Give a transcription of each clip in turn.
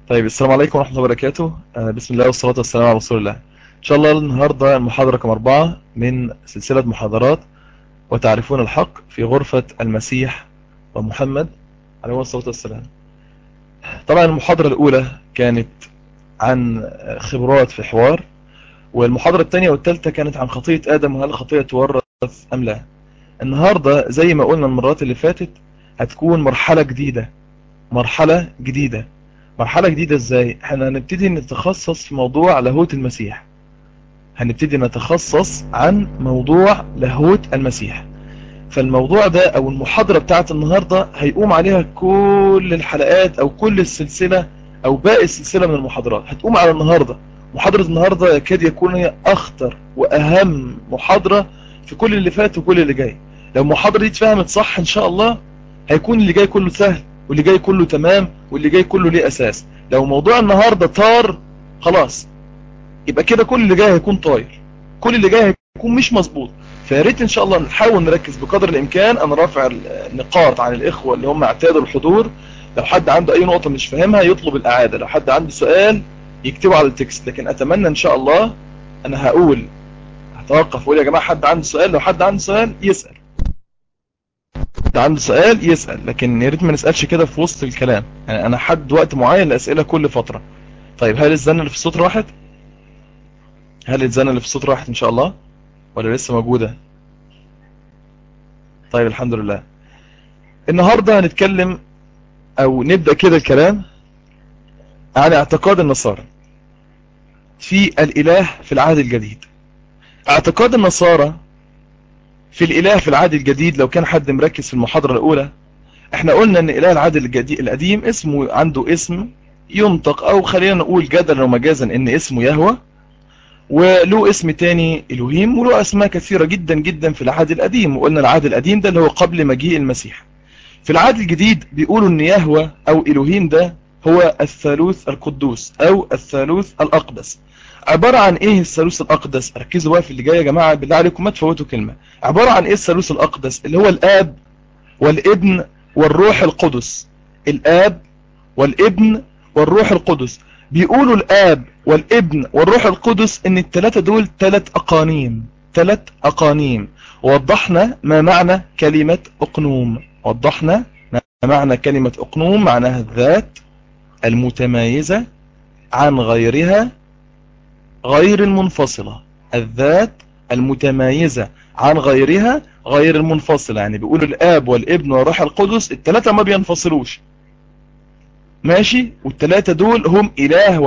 طيب، السلام عليكم ورحمة الله وبركاته. بسم الله والصلاة والسلام على رسول الله. إن شاء الله النهاردة المحاضرة رقم 4 من سلسلة محاضرات وتعرفون الحق في غرفة المسيح ومحمد عليه الصلاة والسلام. طبعا المحاضرة الأولى كانت عن خبرات في حوار، والمحاضرة الثانية والثالثة كانت عن خطية آدم وهل الخطية تورث أم لا. النهاردة زي ما قلنا المرات اللي فاتت هتكون مرحلة جديدة. مرحلة جديدة ازاي؟ احنا هنبتدي نتخصص في موضوع لاهوت المسيح. هنبتدي نتخصص عن موضوع لاهوت المسيح. فالموضوع ده او المحاضرة بتاعت النهاردة هيقوم عليها كل الحلقات او كل السلسلة او باقي السلسلة من المحاضرات هتقوم على النهاردة. محاضرة النهاردة يكاد يكون هي اخطر واهم محاضرة في كل اللي فات وكل اللي جاي. لو المحاضرة دي اتفهمت صح ان شاء الله هيكون اللي جاي كله سهل، واللي جاي كله تمام، واللي جاي كله ليه اساس. لو موضوع النهاردة طار خلاص يبقى كده كل اللي جاي هيكون طاير، كل اللي جاي هيكون مش مظبوط. فياريت ان شاء الله نحاول نركز بقدر الامكان. انا رافع النقاط عن الاخوة اللي هم اعتادوا الحضور. لو حد عنده اي نقطة مش فاهمها يطلب الاعادة، لو حد عنده سؤال يكتبه على التكست. لكن اتمنى ان شاء الله، انا هتوقف واقول يا جماعة حد عنده سؤال، لو حد عنده سؤال يسأل، لكن يا ريت ما نسألش كده في وسط الكلام. يعني انا حد وقت معين لأسئلة كل فترة. طيب، هل الزن اللي في الصوت راحت ان شاء الله ولا لسه موجودة؟ طيب، الحمد لله. النهاردة هنتكلم او نبدأ كده الكلام عن اعتقاد النصارى في الاله في العهد الجديد. اعتقاد النصارى في الاله في العهد الجديد، لو كان حد مركز في المحاضرة الاولى احنا قلنا ان اله العهد القديم اسمه، عنده اسم ينطق، او خلينا نقول جدلا ومجازا ان اسمه يهوه، وله اسم تاني الوهيم، وله اسماء كثيرة جدا جدا في العهد القديم. وقلنا العهد القديم ده اللي هو قبل مجيء المسيح. في العهد الجديد بيقولوا ان يهوه او الوهيم ده هو الثالوث القدوس او الثالوث الاقدس. عبارة عن ايه الثالوث الاقدس؟ ركزوا بقى في اللي جاي يا جماعة بالله عليكم ما تفوتوا كلمة. عبارة عن ايه الثالوث الاقدس؟ اللي هو الاب والابن والروح القدس. الاب والابن والروح القدس. بيقولوا الاب والابن والروح القدس ان الثلاثه دول ثلاث اقانيم. ووضحنا ما معنى كلمة اقنوم. معناها الذات المتمايزة عن غيرها غير المنفصلة. الذات المتمايزة عن غيرها غير المنفصلة. يعني بيقولوا الاب والابن والروح القدس الثلاثه ما بينفصلوش، ماشي، والثلاثة دول هم إله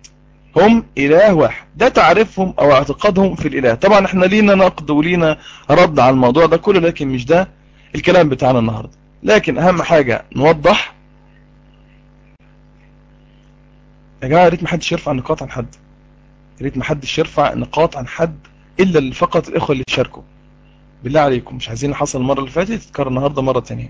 واحد. ده تعرفهم أو اعتقادهم في الإله. طبعا احنا لينا نقد ولينا رد على الموضوع ده كله، لكن مش ده الكلام بتاعنا النهاردة. لكن أهم حاجة نوضح يا جماعة، يا ريت محدش يرفع نقاط عن حد، إلا فقط الإخوة اللي شاركوا. بالله عليكم، مش عايزين حصل المرة اللي فاتت تتكرر النهاردة مرة تانية.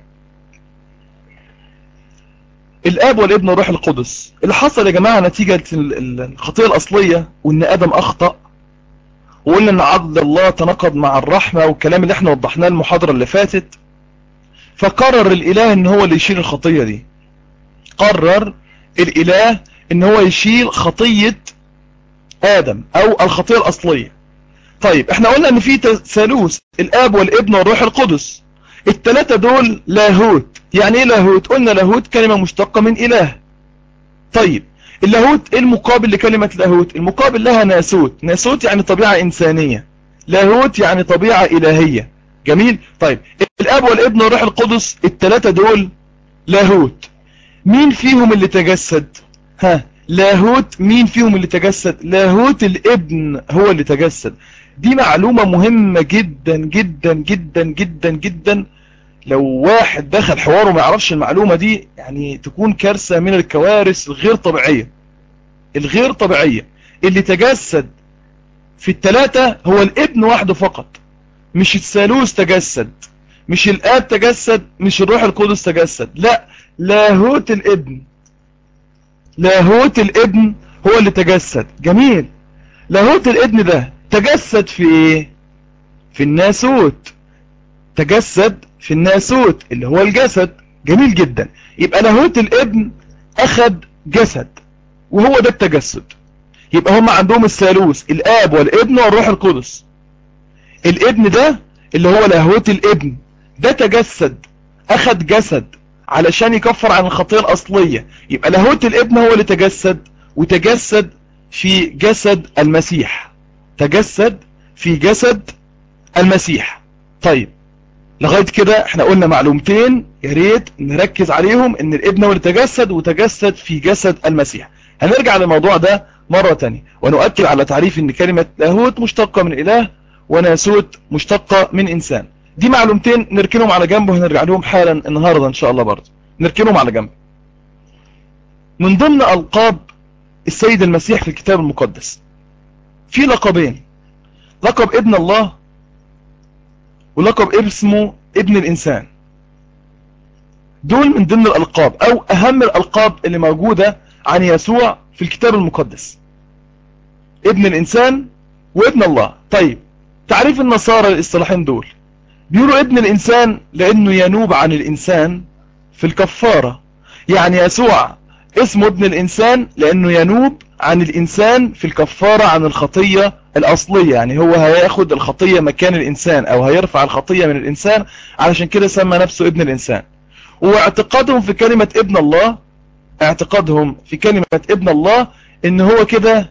الاب والابن والروح القدس اللي حصل يا جماعة نتيجة الخطيئة الأصلية، وإن آدم أخطأ، وقلنا إن عدل الله تناقض مع الرحمة، والكلام اللي احنا وضحناه المحاضرة اللي فاتت. فقرر الإله إن هو اللي يشيل الخطية دي. قرر الإله إن هو يشيل خطية آدم أو الخطيئة الأصلية. طيب، احنا قلنا إن في ثالوث، الآب والابن والروح القدس. الثلاثة دول لاهوت. يعني ايه لاهوت؟ قلنا لاهوت كلمة مشتقة من إله. طيب، اللاهوت ايه المقابل لكلمة لاهوت؟ المقابل لها ناسوت يعني طبيعة إنسانية، لاهوت يعني طبيعة إلهية. جميل. طيب، الاب والابن والروح القدس الثلاثة دول لاهوت. مين فيهم اللي تجسد؟ لاهوت مين فيهم اللي تجسد؟ لاهوت الابن هو اللي تجسد. دي معلومة مهمة جدا جدا جدا جدا جدا. لو واحد دخل حواره ما يعرفش المعلومة دي يعني تكون كارثة من الكوارث الغير طبيعية. اللي تجسد في الثلاثة هو الابن وحده فقط، مش الثالوث تجسد، مش الاب تجسد، مش الروح القدس تجسد، لا، لاهوت الابن هو اللي تجسد. جميل. لاهوت الابن ده تجسد في ايه؟ في الناسوت. تجسد في الناسوت اللي هو الجسد. جميل جدا. يبقى لاهوت الابن اخذ جسد. وهو ده التجسد. يبقى هم عندهم الثالوث، الآب والابن والروح القدس. الابن ده اللي هو لاهوت الابن ده تجسد، أخذ جسد علشان يكفر عن الخطية الأصلية. يبقى لاهوت الابن هو اللي تجسد، وتجسد في جسد المسيح، تجسد في جسد المسيح. طيب لغاية كده احنا قلنا معلومتين يا ريت نركز عليهم، ان الابن هو اللي تجسد وتجسد في جسد المسيح. هنرجع للموضوع ده مرة تانية ونؤكد على تعريف ان كلمة لاهوت مشتقة من اله وناسوت مشتقة من انسان. دي معلومتين نركنهم على جنب وهنرجع لهم حالا النهاردة ان شاء الله. برضه نركنهم على جنب. من ضمن ألقاب السيد المسيح في الكتاب المقدس في لقبين، لقب ابن الله ولقب اسمه ابن الإنسان. دول من ضمن الألقاب أو أهم الألقاب اللي موجودة عن يسوع في الكتاب المقدس، ابن الإنسان وابن الله. طيب تعريف النصارى للإصطلاحين دول، بيقولوا ابن الإنسان لأنه ينوب عن الإنسان في الكفارة. يعني يسوع اسمه ابن الإنسان لأنه ينوب عن الإنسان في الكفارة عن الخطية الأصلية، يعني هو هياخد الخطية مكان الإنسان أو هيرفع الخطية من الإنسان، علشان كده سمى نفسه ابن الإنسان. واعتقادهم في كلمة ابن الله، اعتقادهم في كلمة ابن الله ان هو كده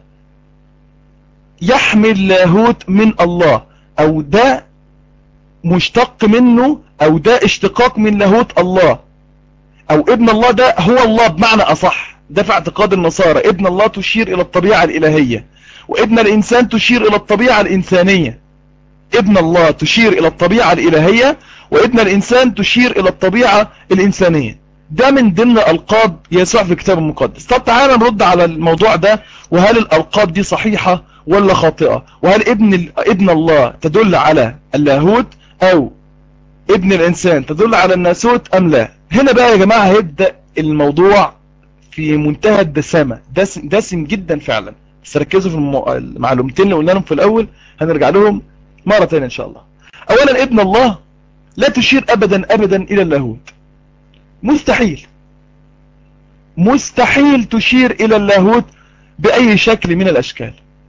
يحمل لاهوت من الله، او ده مشتق منه، او ده اشتقاق من لاهوت الله، او ابن الله ده هو الله بمعنى اصح. ده في اعتقاد النصارى، ابن الله تشير الى الطبيعة الالهية، وابن الانسان تشير الى الطبيعة الانسانية. ابن الله تشير الى الطبيعة الالهية، وابن الانسان تشير الى الطبيعة الانسانية. ده من ضمن القاب يسوع في الكتاب المقدس. طب تعالى نرد على الموضوع ده، وهل الالقاب دي صحيحة ولا خاطئة؟ وهل ابن الله تدل على اللاهوت، او ابن الانسان تدل على الناسوت ام لا؟ هنا بقى يا جماعة هيبدأ الموضوع في منتهى الدسامة، دسم جدا فعلا. بس ركزوا في المعلومتين اللي قلنا لهم في الاول، هنرجع لهم مرة تانية ان شاء الله. اولا ابن الله لا تشير ابدا ابدا الى اللاهوت، مستحيل، مستحيل تشير الى اللاهوت باي شكل من الاشكال.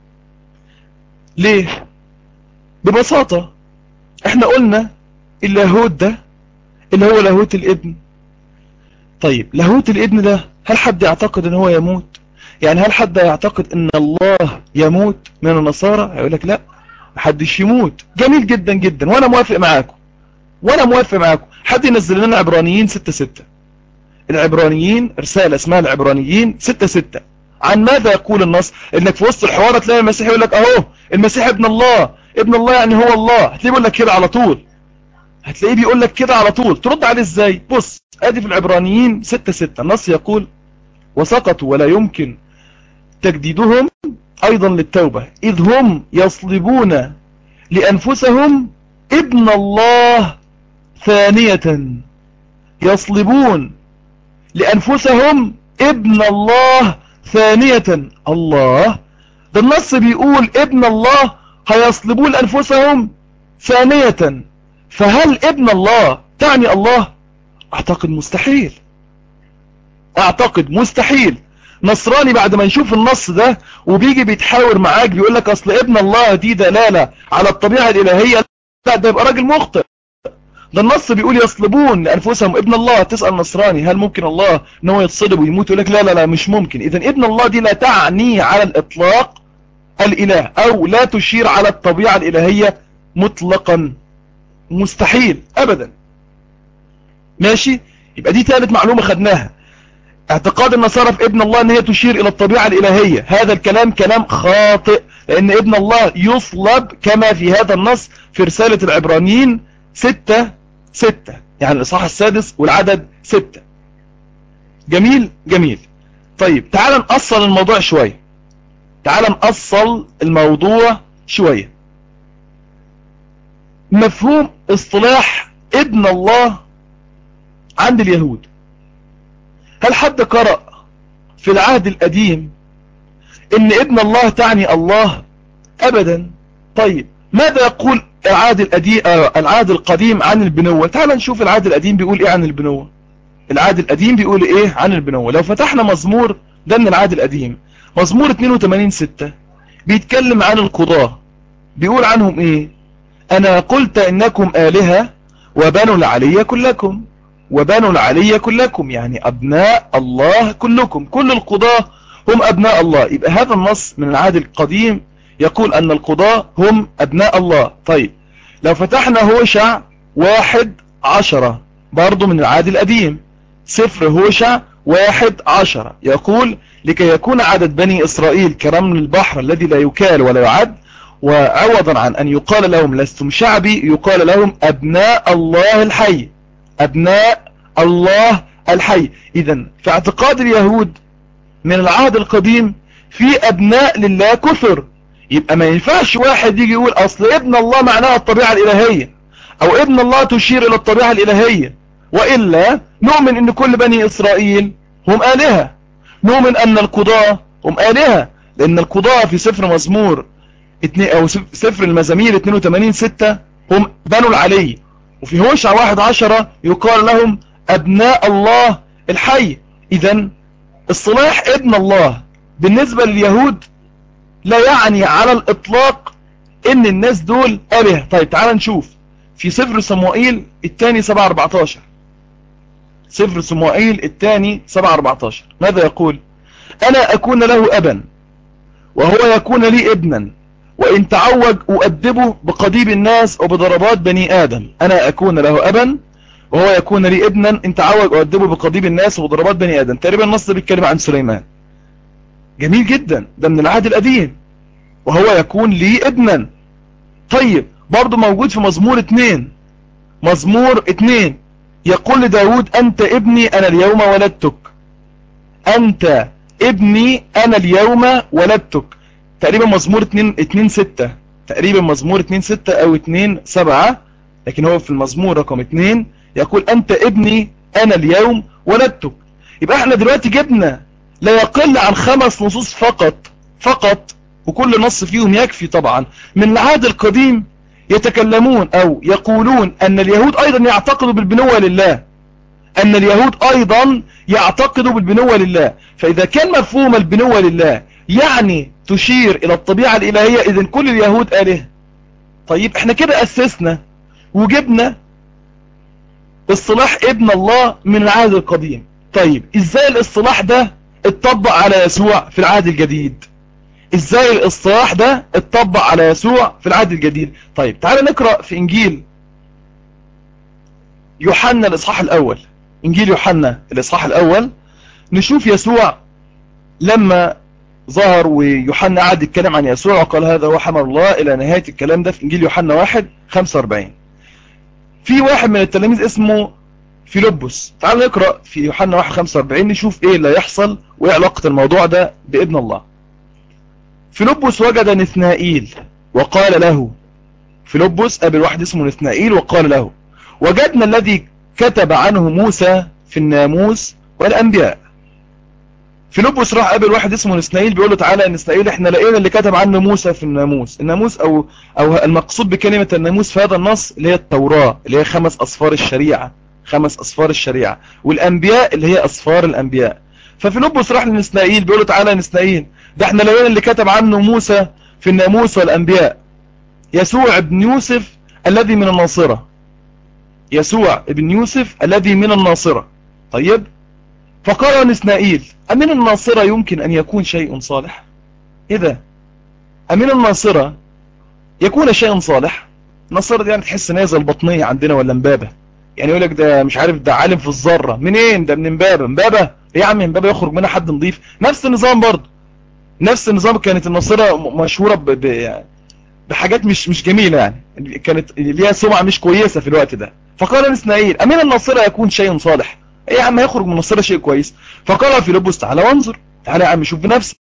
ليه؟ ببساطة احنا قلنا اللاهوت ده اللي هو لاهوت الابن. طيب لاهوت الابن ده هل حد يعتقد ان هو يموت؟ يعني هل حد يعتقد ان الله يموت من النصارى؟ هيقول لك لا، محدش يموت. جميل جدا جدا، وانا موافق معاكم، وانا موافق معاكم. حد ينزل لنا عبرانيين 6:6. العبرانيين رسالة اسمها العبرانيين 6:6. عن ماذا يقول النص؟ انك في وسط الحوار تلاقي المسيح يقول لك اهو المسيح ابن الله، ابن الله يعني هو الله. هتلاقيه بيقول لك كده على طول، هتلاقيه بيقول لك كده على طول. ترد عليه ازاي؟ بص ادي في العبرانيين 6:6 النص يقول: وسقطوا ولا يمكن تجديدهم ايضا للتوبة، اذ هم يصلبون لانفسهم ابن الله ثانية. يصلبون لأنفسهم ابن الله ثانية. الله، ده النص بيقول ابن الله هيصلبون لأنفسهم ثانية. فهل ابن الله تعني الله؟ اعتقد مستحيل، اعتقد مستحيل. نصراني بعد ما يشوف النص ده وبيجي بيتحاور معاك بيقول لك اصل ابن الله دي دلالة على الطبيعة الالهية، لا ده يبقى راجل مخطئ. ده النص بيقول يصلبون لأنفسهم ابن الله. تسأل نصراني هل ممكن الله ان هو يتصلب ويموت؟ يقول لك لا لا لا مش ممكن. اذا ابن الله دي لا تعني على الاطلاق الاله، او لا تشير على الطبيعة الالهية مطلقا، مستحيل ابدا. ماشي، يبقى دي ثالث معلومة خدناها. اعتقاد النصارى في ابن الله ان هي تشير الى الطبيعة الالهية، هذا الكلام كلام خاطئ، لان ابن الله يصلب كما في هذا النص في رسالة العبرانيين 6:6، يعني الاصحاح السادس والعدد 6. جميل جميل. طيب تعال نأصل الموضوع شوية، تعال نأصل الموضوع شوية. مفهوم اصطلاح ابن الله عند اليهود، هل حد قرأ في العهد القديم ان ابن الله تعني الله؟ ابدا. طيب ماذا يقول العهد القديم عن البنوة؟ تعال نشوف العهد القديم بيقول ايه عن البنوة. العهد القديم بيقول ايه عن البنوة؟ لو فتحنا مزمور ده من العهد القديم. مزمور 82:6 بيتكلم عن القضاة، بيقول عنهم ايه؟ انا قلت انكم آلهة وبنو العلي كلكم. وبنو العلي كلكم يعني ابناء الله كلكم، كل القضاة هم ابناء الله. يبقى هذا النص من العهد القديم يقول ان القضاة هم ابناء الله. طيب لو فتحنا هوشع 1:10 برضو من العهد القديم، سفر هوشع 1:10 يقول لكي يكون عدد بني إسرائيل كرمل البحر الذي لا يكال ولا يعد، وعوضا عن أن يقال لهم لستم شعبي يقال لهم أبناء الله الحي. أبناء الله الحي. إذن في اعتقاد اليهود من العهد القديم في أبناء لله كثر. يبقى ما ينفعش واحد يجي يقول أصل ابن الله معناها الطبيعة الإلهية، أو ابن الله تشير إلى الطبيعة الإلهية، وإلا نؤمن أن كل بني إسرائيل هم آلهة، نؤمن أن القضاة هم آلهة، لأن القضاة في سفر مزمور أو سفر المزامير 82:6 هم بنو العلي، وفي هوشع 1:10 يقال لهم أبناء الله الحي. إذن الصلاح ابن الله بالنسبة لليهود لا يعني على الإطلاق إن الناس دول آلهة. طيب تعال نشوف في سفر صموئيل الثاني 7:14. سفر صموئيل الثاني 7:14 ماذا يقول؟ أنا أكون له أبا وهو يكون لي ابنا، وإن تعوج أؤدبه بقضيب الناس وبضربات بني آدم. أنا أكون له أبا وهو يكون لي ابنا، إن تعوج أؤدبه بقضيب الناس وبضربات بني آدم. تقريبا النص بيتكلم عن سليمان. جميل جدا، ده من العهد القديم. وهو يكون لي ابنا. طيب برضو موجود في مزمور 2. مزمور 2 يقول لداود أنت ابني أنا اليوم ولدتك. أنت ابني أنا اليوم ولدتك. تقريبا مزمور 2:6، تقريبا مزمور 2:6 أو 2:7، لكن هو في المزمور رقم 2 يقول أنت ابني أنا اليوم ولدتك. يبقى احنا دلوقتي جبنا لا يقل عن 5 نصوص فقط، وكل نص فيهم يكفي طبعا من العهد القديم يتكلمون أو يقولون أن اليهود أيضا يعتقدوا بالبنوة لله، أن اليهود أيضا يعتقدوا بالبنوة لله. فإذا كان مفهوم البنوة لله يعني تشير إلى الطبيعة الإلهية، إذن كل اليهود آلهة. طيب احنا كده أسسنا وجبنا اصطلاح ابن الله من العهد القديم. طيب ازاي الاصطلاح ده اتطبق على يسوع في العهد الجديد؟ ازاي الاصطلاح ده اتطبق على يسوع في العهد الجديد؟ طيب تعال نقرأ في انجيل يوحنا الاصحاح الاول. انجيل يوحنا الاصحاح الاول نشوف يسوع لما ظهر، ويوحنا قعد يتكلم عن يسوع وقال هذا هو حمل الله الى نهاية الكلام ده في انجيل يوحنا 1:45. في واحد من التلاميذ اسمه فيلبس. تعال نقرأ في يوحنا 1:45 نشوف ايه اللي يحصل وايه علاقة الموضوع ده بابن الله. فيلبس وجد نثنائيل وقال له، فيلبس قابل واحد اسمه نثنائيل وقال له وجدنا الذي كتب عنه موسى في الناموس والأنبياء. فيلبس راح قابل واحد اسمه نثنائيل بيقول له تعالى يا نثنائيل احنا لقينا اللي كتب عنه موسى في الناموس. الناموس او المقصود بكلمة الناموس في هذا النص اللي هي التوراة، اللي هي 5 أصفار الشريعة، 5 أصفار الشريعة، والأنبياء اللي هي أصفار الأنبياء. ففيلبس راح لنثنائيل بيقول له تعالى يا نثنائيل ده احنا لقينا اللي كتب عنه موسى في الناموس والأنبياء، يسوع ابن يوسف الذي من الناصرة. يسوع ابن يوسف الذي من الناصرة. طيب فقال نثنائيل أمن الناصرة يمكن أن يكون شيء صالح؟ إذا أمن الناصرة يكون شيء صالح؟ الناصرة دي يعني تحس نازل البطنية عندنا ولا مبابة، يعني يقول لك ده مش عارف ده عالم في الذرة منين، ده من مبابة. مبابة ايه يا عم؟ مبابة يخرج منها حد نظيف؟ نفس النظام برضه، نفس النظام. كانت الناصرة مشهورة بحاجات مش جميلة، يعني كانت ليها سمعة مش كويسة في الوقت ده. فقال نثنائيل أمين الناصرة يكون شيء صالح؟ ايه يا عم هيخرج من الناصرة شيء كويس؟ فقال فيلبس تعالى وانظر، تعالى يا عم شوف بنفسك.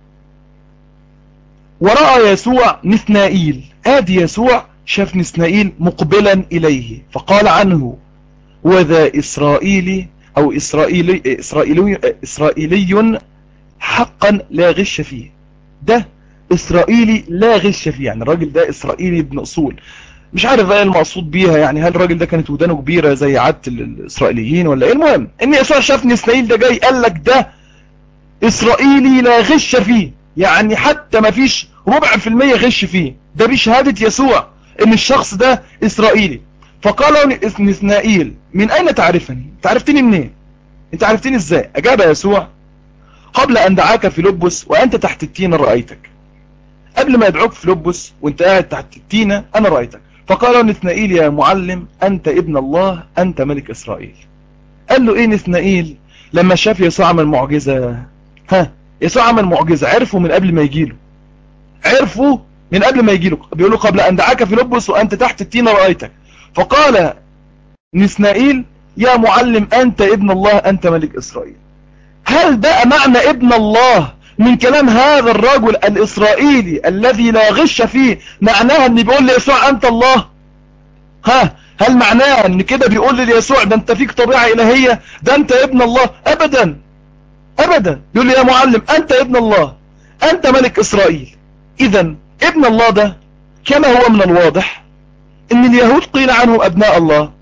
ورأى يسوع نثنائيل، ادي يسوع شاف نثنائيل مقبلا إليه فقال عنه وذا إسرائيلي أو إسرائيلي حقا لا غش فيه. ده إسرائيلي لا غش فيه، يعني الراجل ده إسرائيلي ابن أصول. مش عارف بقى المقصود بيها، يعني هل الراجل ده كانت ودانه كبيرة زي عادة الإسرائيليين ولا ايه؟ المهم ان يسوع شاف نثنائيل ده جاي قال لك ده إسرائيلي لا غش فيه، يعني حتى ما فيش ربع في المية غش فيه، ده بشهادة يسوع ان الشخص ده إسرائيلي. فقال نثنائيل من أين تعرفني؟ تعرفتني منين؟ انت عرفتني ازاي؟ أجاب يسوع قبل أن دعاك فيلبس وأنت تحت التينة رأيتك. قبل ما يدعوك فيلبس وانت قاعد تحت التينة أنا رأيتك. فقال نثنائيل يا معلم أنت ابن الله أنت ملك إسرائيل. قال له ايه نثنائيل لما شاف يسوع عمل معجزة؟ يسوع عمل معجزة، عرفوا من قبل ما يجيله، عرفوا من قبل ما يجيله. بيقول له قبل أن دعاك فيلبس وأنت تحت التينة رأيتك. فقال نثنائيل يا معلم أنت ابن الله أنت ملك إسرائيل. هل بقى معنى ابن الله من كلام هذا الرجل الإسرائيلي الذي لا غش فيه معناها ان بيقول ليسوع أنت الله؟ هل معناها ان كده بيقول ليسوع ده انت فيك طبيعة إلهية، ده انت ابن الله؟ أبدا أبدا. بيقول لي يا معلم أنت ابن الله أنت ملك إسرائيل. إذا ابن الله ده كما هو من الواضح ان اليهود قيل عنهم أبناء الله،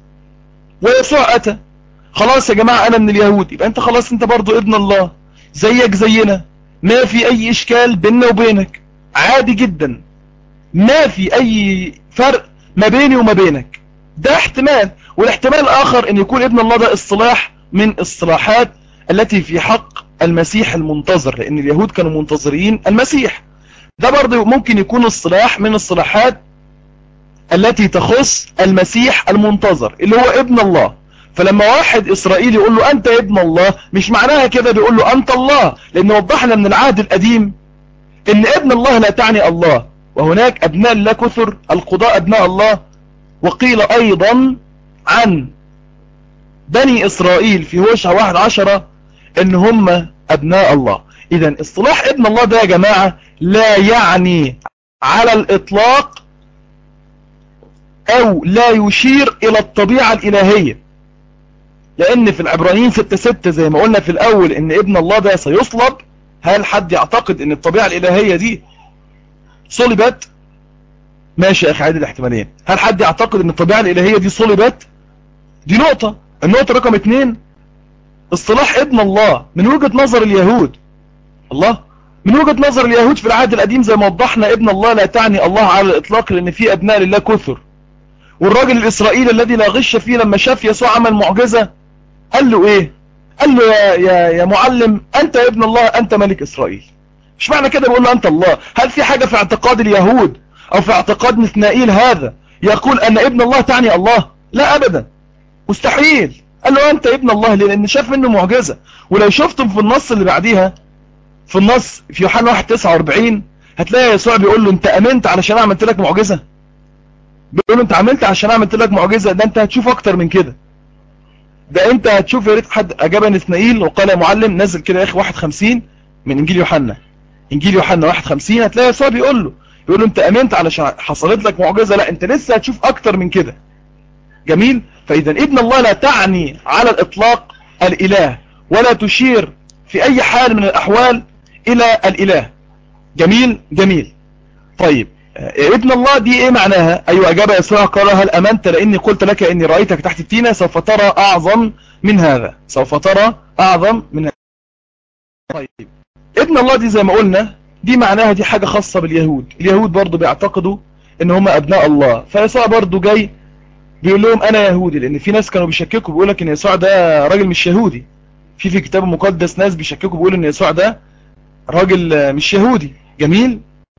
ويسوع أتى خلاص يا جماعة أنا من اليهود، يبقى أنت خلاص أنت برضو ابن الله زيك زينا، ما في أي إشكال بيننا وبينك، عادي جدا، ما في أي فرق ما بيني وما بينك. ده احتمال. والاحتمال الآخر أن يكون ابن الله ده اصطلاح من اصطلاحات التي في حق المسيح المنتظر، لأن اليهود كانوا منتظرين المسيح. ده برضو ممكن يكون اصطلاح من الصلاحات التي تخص المسيح المنتظر اللي هو ابن الله. فلما واحد إسرائيلي يقول له أنت ابن الله مش معناها كده بيقول له أنت الله، لأن وضحنا من العهد القديم إن ابن الله لا تعني الله، وهناك أبناء الله كثر، القضاء أبناء الله. وقيل أيضا عن بني إسرائيل في هوشع 1:10 إن هم أبناء الله. إذن اصطلاح ابن الله ده يا جماعة لا يعني على الإطلاق أو لا يشير إلى الطبيعة الإلهية، لأن في العبرانيين 6:6 زي ما قلنا في الأول إن ابن الله ده سيصلب. هل حد يعتقد إن الطبيعة الإلهية دي صلبت؟ ماشي يا أخي عادي الاحتمالين. هل حد يعتقد إن الطبيعة الإلهية دي صلبت؟ دي نقطة. النقطة رقم 2 اصطلاح ابن الله من وجهة نظر اليهود، الله من وجهة نظر اليهود في العهد القديم زي ما وضحنا ابن الله لا تعني الله على الإطلاق، لأن في أبناء لله كثر. والراجل الإسرائيلي الذي لا غش فيه لما شاف يسوع عمل معجزة قال له ايه؟ قال له يا معلم انت ابن الله انت ملك اسرائيل. مش معنى كده بيقول له انت الله. هل في حاجة في اعتقاد اليهود او في اعتقاد نثنائيل هذا يقول ان ابن الله تعني الله؟ لا ابدا، مستحيل. قال له انت ابن الله لان شاف منه معجزة. ولو شفتم في النص اللي بعديها في النص في يوحنا 1:49 هتلاقي يسوع بيقول له انت امنت علشان عملت لك معجزة؟ بيقول له انت عملت عشان عملت لك معجزة؟ ده انت هتشوف اكتر من كده، ده انت هتشوف. يا ريت حد اجاب نثنائيل وقال يا معلم نزل كده يا اخي 51 من انجيل يوحنا، انجيل يوحنا 51 هتلاقي يسوع بيقول له انت امنت علشان حصلت لك معجزة؟ لا انت لسه هتشوف اكتر من كده. جميل. فاذا ابن الله لا تعني على الاطلاق الاله، ولا تشير في اي حال من الاحوال الى الاله. جميل جميل. طيب ابن الله دي ايه معناها؟ ايوه اجاب يسوع قال هل امنت لاني قلت لك اني رايتك تحت التينه؟ سوف ترى اعظم من هذا، سوف ترى اعظم من هذا. طيب ابن الله دي زي ما قلنا دي معناها دي حاجه خاصه باليهود. اليهود برضو بيعتقدوا ان هم ابناء الله، فيسوع برضو جاي بيقول لهم انا يهودي، لان في ناس كانوا بيشككوا بيقول لك ان يسوع ده راجل مش يهودي. في الكتاب المقدس ناس بيشككوا بيقولوا ان يسوع ده راجل مش يهودي. جميل.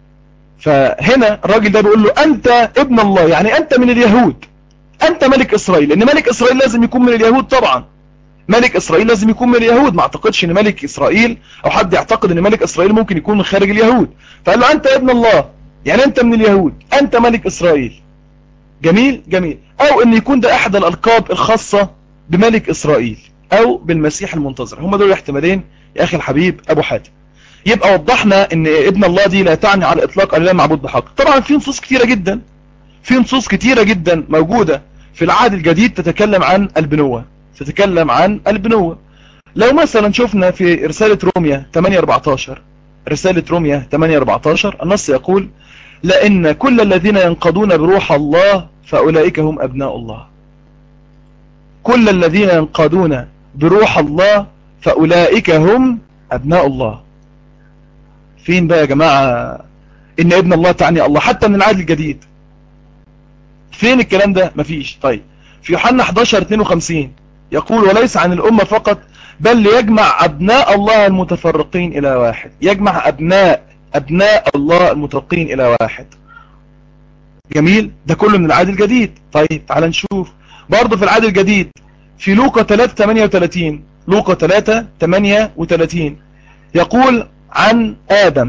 فهنا الراجل ده بيقول له انت ابن الله، يعني انت من اليهود، انت ملك اسرائيل. لان ملك اسرائيل لازم يكون من اليهود طبعا، ملك اسرائيل لازم يكون من اليهود. ما اعتقدش ان ملك اسرائيل او حد يعتقد ان ملك اسرائيل ممكن يكون من خارج اليهود. فقال له انت ابن الله يعني انت من اليهود، انت ملك اسرائيل. جميل جميل. او ان يكون ده احد الالقاب الخاصة بملك اسرائيل او بالمسيح المنتظر. هم دول الاحتمالين يا اخي الحبيب ابو حاتم. يبقى وضحنا ان ابن الله دي لا تعني على الاطلاق الاله معبود بحق. طبعا في نصوص كتيرة جدا، في نصوص كتيرة جدا موجودة في العهد الجديد تتكلم عن البنوة، تتكلم عن البنوة. لو مثلا شفنا في رسالة روميا 8:14، رسالة روميا 8:14 النص يقول لأن كل الذين ينقضون بروح الله فأولئك هم أبناء الله. كل الذين ينقضون بروح الله فأولئك هم أبناء الله. فين بقى يا جماعة إن ابن الله تعني الله حتى من العهد الجديد؟ فين الكلام ده؟ مفيش. طيب في يوحنا 11:52 يقول وليس عن الأمة فقط بل ليجمع أبناء الله المتفرقين إلى واحد. يجمع أبناء الله المتفرقين إلى واحد. جميل، ده كله من العهد الجديد. طيب تعال نشوف برضه في العهد الجديد في لوقا 3:38. لوقا 3:38 يقول عن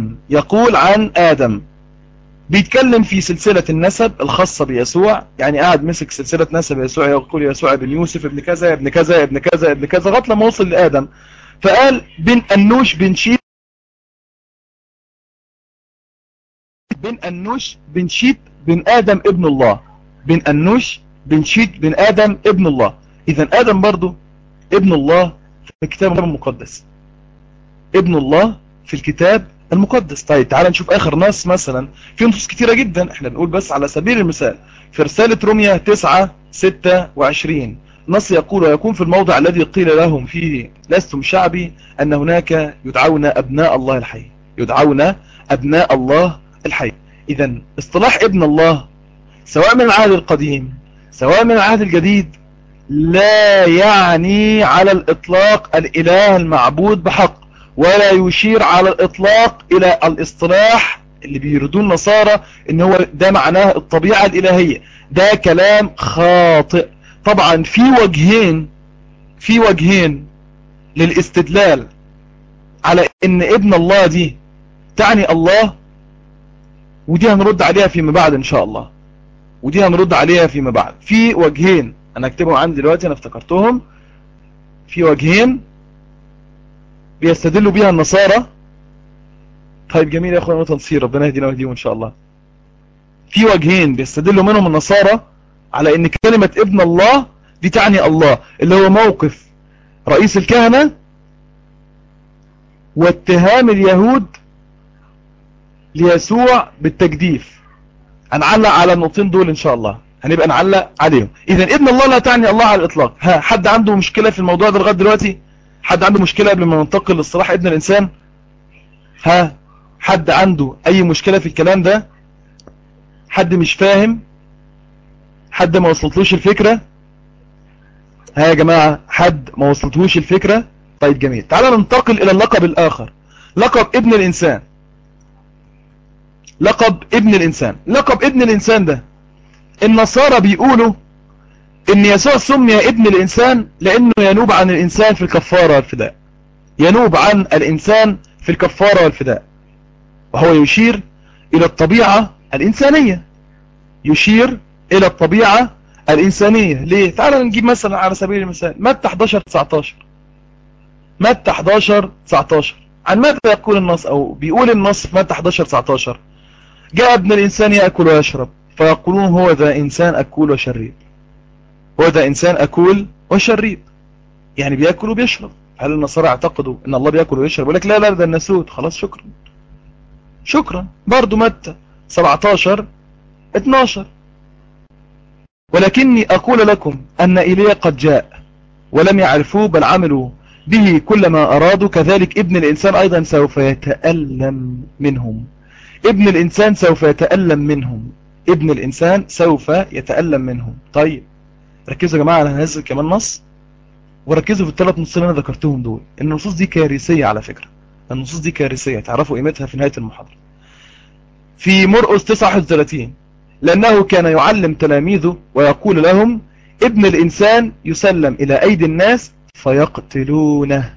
آدم بيتكلم في سلسلة النسب الخاصة بيسوع. يعني قاعد مسك سلسلة نسب يسوع، يقول يسوع ابن يوسف ابن كذا ابن كذا ابن كذا ابن كذا لغاية لما وصل لآدم، فقال بن أنوش بن شيت بن آدم ابن الله. بن أنوش بن شيت بن آدم ابن الله. إذا آدم برضو ابن الله في الكتاب المقدس، ابن الله في الكتاب المقدس. طيب تعال نشوف آخر نص. مثلا في نصوص كتيرة جدا، احنا بنقول بس على سبيل المثال في رسالة روميا 9:26 نص يقول ويكون في الموضع الذي قيل لهم فيه لستم شعبي أن هناك يدعون أبناء الله الحي. يدعون أبناء الله الحي. إذا اصطلاح ابن الله سواء من العهد القديم سواء من العهد الجديد لا يعني على الإطلاق الإله المعبود بحق، ولا يشير على الإطلاق إلى الاصطلاح اللي بيردون النصارى إن هو ده معناه الطبيعة الإلهية. ده كلام خاطئ. طبعا في وجهين للاستدلال على إن ابن الله دي تعني الله، ودي هنرد عليها فيما بعد إن شاء الله. في وجهين أنا أكتبهم عندي دلوقتي، أنا افتكرتهم. في وجهين بيستدلوا بيها النصارى. طيب جميل يا اخواننا تنصير، ربنا يهدينا ويهديهم ان شاء الله. في وجهين بيستدلوا منهم النصارى على ان كلمة ابن الله دي تعني الله، اللي هو موقف رئيس الكهنة واتهام اليهود ليسوع بالتجديف. هنعلق على النقطين دول ان شاء الله، هنبقى نعلق عليهم. اذا ابن الله لا تعني الله على الاطلاق. حد عنده مشكلة في الموضوع ده لغاية دلوقتي؟ حد عنده مشكلة قبل ما ننتقل للصلاح ابن الانسان؟ حد عنده اي مشكلة في الكلام ده؟ حد مش فاهم؟ حد ما وصلتلوش الفكرة؟ يا جماعة حد ما وصلتلوش الفكرة؟ طيب جميل، تعالى ننتقل الى اللقب الاخر، لقب ابن الانسان. لقب ابن الانسان ده النصارى بيقولوا ان يسوع سمي ابن الانسان لانه ينوب عن الانسان في الكفارة والفداء. وهو يشير الى الطبيعة الانسانية. ليه؟ تعال نجيب مثلا على سبيل المثال متى 11:19. عن ماذا يقول النص، او بيقول النص في متى 11:19 جاء ابن الانسان يأكل ويشرب فيقولون هو ذا انسان اكول وشريب. يعني بيأكل وبيشرب. هل النصارى اعتقدوا ان الله بيأكل ويشرب؟ يقول لك لا ده الناسوت. خلاص شكرا. برضو متى 17:12 ولكني أقول لكم أن إيليا قد جاء ولم يعرفوه بل عملوا به كل ما أرادوا كذلك ابن الإنسان أيضا سوف يتألم منهم. ابن الإنسان سوف يتألم منهم. طيب ركزوا يا جماعة، أنا هنزل كمان نص وركزوا في الثلاث نصوص اللي أنا ذكرتهم دول. النصوص دي كارثية على فكرة، تعرفوا قيمتها في نهاية المحاضرة. في مرقس 9:31 لأنه كان يعلم تلاميذه ويقول لهم ابن الإنسان يسلم إلى أيدي الناس فيقتلونه.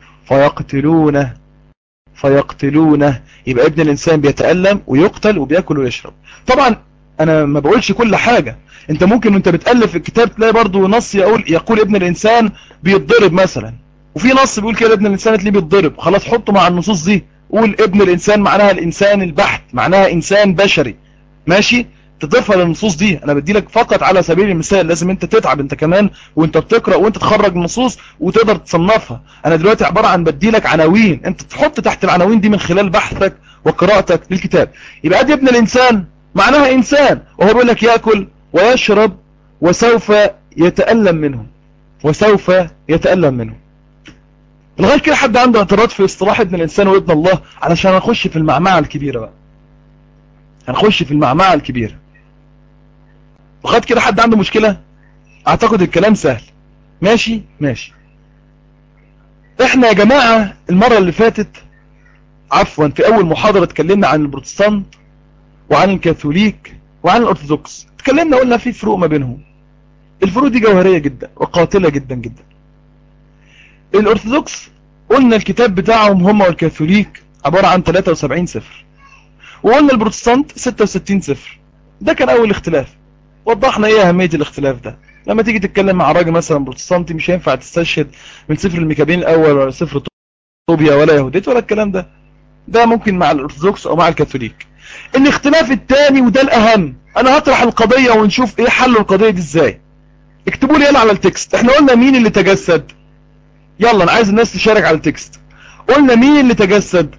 يبقى ابن الإنسان بيتألم ويقتل وبيأكل ويشرب. طبعا أنا ما بقولش كل حاجة، انت ممكن وانت بتألف الكتاب تلاقي برضو نص يقول ابن الإنسان بيتضرب مثلا، وفي نص بيقول كده ابن الإنسان تلاقيه بيتضرب. خلاص حطه مع النصوص دي، قول ابن الإنسان معناها الإنسان البحت، معناها إنسان بشري، ماشي، تضيفها للنصوص دي. انا بدي لك فقط على سبيل المثال، لازم انت تتعب انت كمان وانت بتقرأ وانت تخرج النصوص وتقدر تصنفها. انا دلوقتي عبارة عن بدي لك عناوين، انت تحط تحت العناوين دي من خلال بحثك وقراءتك للكتاب. يبقى دي ابن الإنسان معناها إنسان، وهو بيقول لك يأكل ويشرب وسوف يتألم منهم. لغاية كده حد عنده اعتراض في اصطلاح ابن الانسان وابن الله؟ علشان هنخش في المعمعة الكبيرة بقى، هنخش في المعمعة الكبيرة. لغاية كده حد عنده مشكلة؟ اعتقد الكلام سهل. ماشي ماشي. احنا يا جماعة المرة اللي فاتت، عفوا في اول محاضرة، اتكلمنا عن البروتستانت وعن الكاثوليك وعن الارثوذكس. اتكلمنا قلنا في فروق ما بينهم. الفروق دي جوهرية جدا وقاتلة جدا جدا. الارثوذكس قلنا الكتاب بتاعهم هم والكاثوليك عبارة عن 73 سفر، وقلنا البروتستانت 66 سفر. ده كان اول اختلاف. وضحنا ايه اهمية الاختلاف ده. لما تيجي تتكلم مع راجل مثلا بروتستانتي مش هينفع تستشهد من سفر الميكابين الاول ولا سفر طوبيا ولا يهوديت ولا الكلام ده. ده ممكن مع الارثوذكس او مع الكاثوليك. الاختلاف الثاني وده الاهم، انا هطرح القضية ونشوف ايه حل القضية دي ازاي. اكتبوا لي يلا على التكست. احنا قلنا مين اللي تجسد؟ يلا انا عايز الناس تشارك على التكست. قلنا مين اللي تجسد؟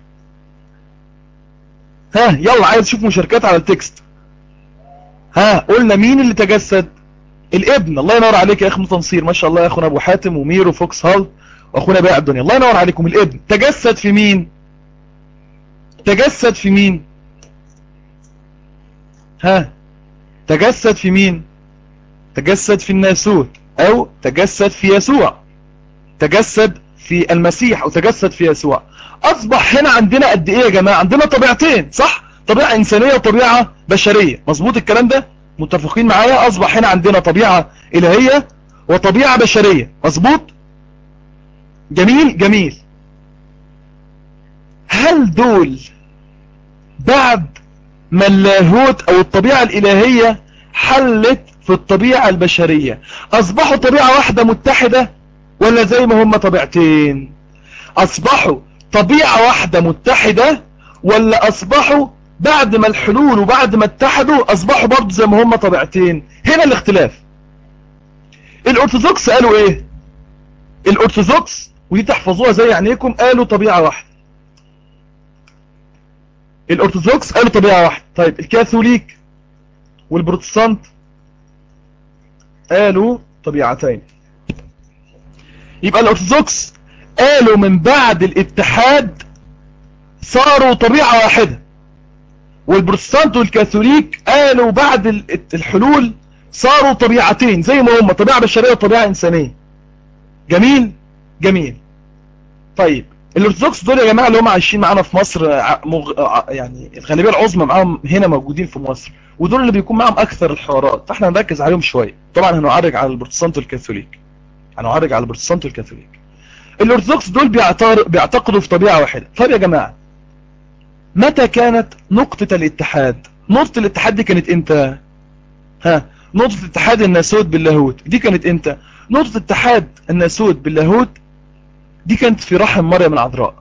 ها يلا عايز اشوف مشاركات على التكست. ها قلنا مين اللي تجسد؟ الابن. الله ينور عليك يا اخي تنصير، ما شاء الله يا اخونا ابو حاتم ومير وفوكس هال واخونا بائع الدنيا، الله ينور عليكم. الابن تجسد في مين؟ تجسد في مين؟ ها تجسد في مين؟ تجسد في الناسوت، او تجسد في يسوع، تجسد في المسيح او تجسد في يسوع. اصبح هنا عندنا قد ايه يا جماعة؟ عندنا طبيعتين، صح؟ طبيعة انسانية وطبيعة بشرية، مظبوط الكلام ده؟ متفقين معايا؟ اصبح هنا عندنا طبيعة الهية وطبيعة بشرية، مظبوط؟ جميل جميل. هل دول بعد ما اللاهوت او الطبيعة الالهية حلت في الطبيعة البشرية اصبحوا طبيعة واحدة متحدة، ولا زي ما هم طبيعتين؟ اصبحوا طبيعة واحدة متحدة، ولا اصبحوا بعد ما الحلول وبعد ما اتحدوا اصبحوا برضو زي ما هم طبيعتين؟ هنا الاختلاف. الارثوذكس قالوا ايه؟ الارثوذكس ودي تحفظوها زي عينيكم، قالوا طبيعة واحدة. الارثوذكس قالوا طبيعة واحدة. طيب الكاثوليك والبروتستانت قالوا طبيعتين. يبقى الارثوذكس قالوا من بعد الاتحاد صاروا طبيعة واحدة، والبروتستانت والكاثوليك قالوا بعد الحلول صاروا طبيعتين زي ما هم، طبيعة بشرية وطبيعة انسانية. جميل جميل. طيب الارثوذكس دول يا جماعة اللي هم عايشين معانا في مصر، يعني الغالبية العظمى معاهم هنا موجودين في مصر، ودول اللي بيكون معاهم اكثر الحوارات، فاحنا هنركز عليهم شوية. طبعا هنعرج على البروتستانت والكاثوليك، هنعرج على البروتستانت والكاثوليك. الارثوذكس دول بيعتقدوا في طبيعة واحدة. طيب يا جماعة متى كانت نقطة الاتحاد؟ نقطة الاتحاد دي كانت امتى؟ ها نقطة اتحاد الناسوت باللاهوت دي كانت امتى؟ نقطة اتحاد الناسوت باللاهوت دي كانت في رحم مريم العذراء.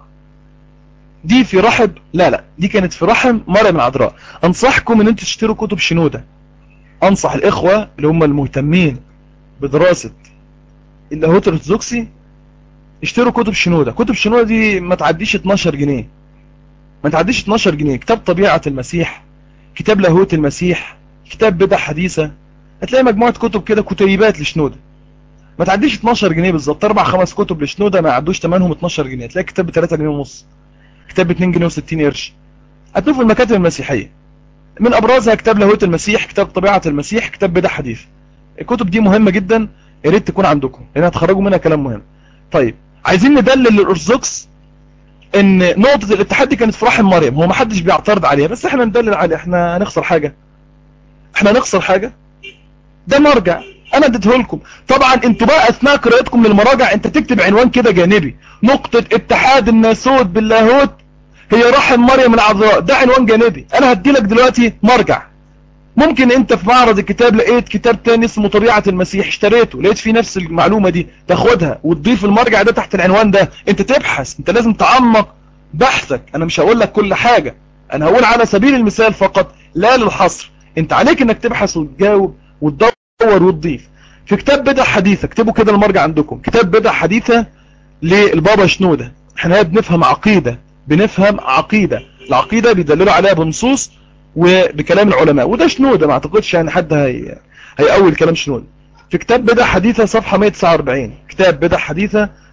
دي في رحم دي كانت في رحم مريم العذراء. انصحكم ان انتوا تشتروا كتب شنودة. انصح الاخوة اللي هم المهتمين بدراسة اللاهوت الارثوذكسي اشتروا كتب شنودة. كتب شنودة دي ما تعديش 12 جنيه، ما تعديش 12 جنيه. كتاب طبيعة المسيح، كتاب لاهوت المسيح، كتاب بدع حديثة، هتلاقي مجموعة كتب كده كتيبات لشنودة ما تعديش 12 جنيه بالظبط. 4-5 كتب لشنودة ما يعدوش ثمنهم 12 جنيه. هتلاقي كتاب ب 3 جنيه ونص، كتاب ب 2 جنيه و60 قرش. هتشوفوا في المكاتب المسيحية من ابرزها كتاب لاهوت المسيح، كتاب طبيعة المسيح، كتاب بدع حديث. الكتب دي مهمة جدا، يا ريت تكون عندكم لان هتخرجوا منها كلام مهم. طيب عايزين ندلل للارثوذكس ان نقطة الاتحاد دي كانت في رحم مريم. هو ما حدش بيعترض عليها، بس احنا ندلل عليها. احنا هنخسر حاجة؟ احنا هنخسر حاجة؟ ده مرجع انا اديته لكم. طبعا انتوا بقى اثناء قراءتكم للمراجع انت تكتب عنوان كده جانبي: نقطة اتحاد الناسوت باللاهوت هي رحم مريم العذراء. ده عنوان جانبي. انا هديلك دلوقتي مرجع. ممكن انت في معرض الكتاب لقيت كتاب تاني اسمه طبيعة المسيح، اشتريته لقيت فيه نفس المعلومة دي، تاخدها وتضيف المرجع ده تحت العنوان ده. انت تبحث، انت لازم تعمق بحثك. انا مش هقول لك كل حاجة، انا هقول على سبيل المثال فقط لا للحصر. انت عليك انك تبحث وتجاوب وتدور وتضيف. في كتاب بدع حديثة، اكتبوا كده المرجع عندكم، كتاب بدع حديثة للبابا شنودة. احنا بنفهم عقيدة، بنفهم عقيدة. العقيدة بيدللوا عليها بنصوص وبكلام العلماء، وده شنودة. ما اعتقدش يعني حد هيأول كلام شنودة. في كتاب بدع حديثة صفحة 149، كتاب بدع حديثة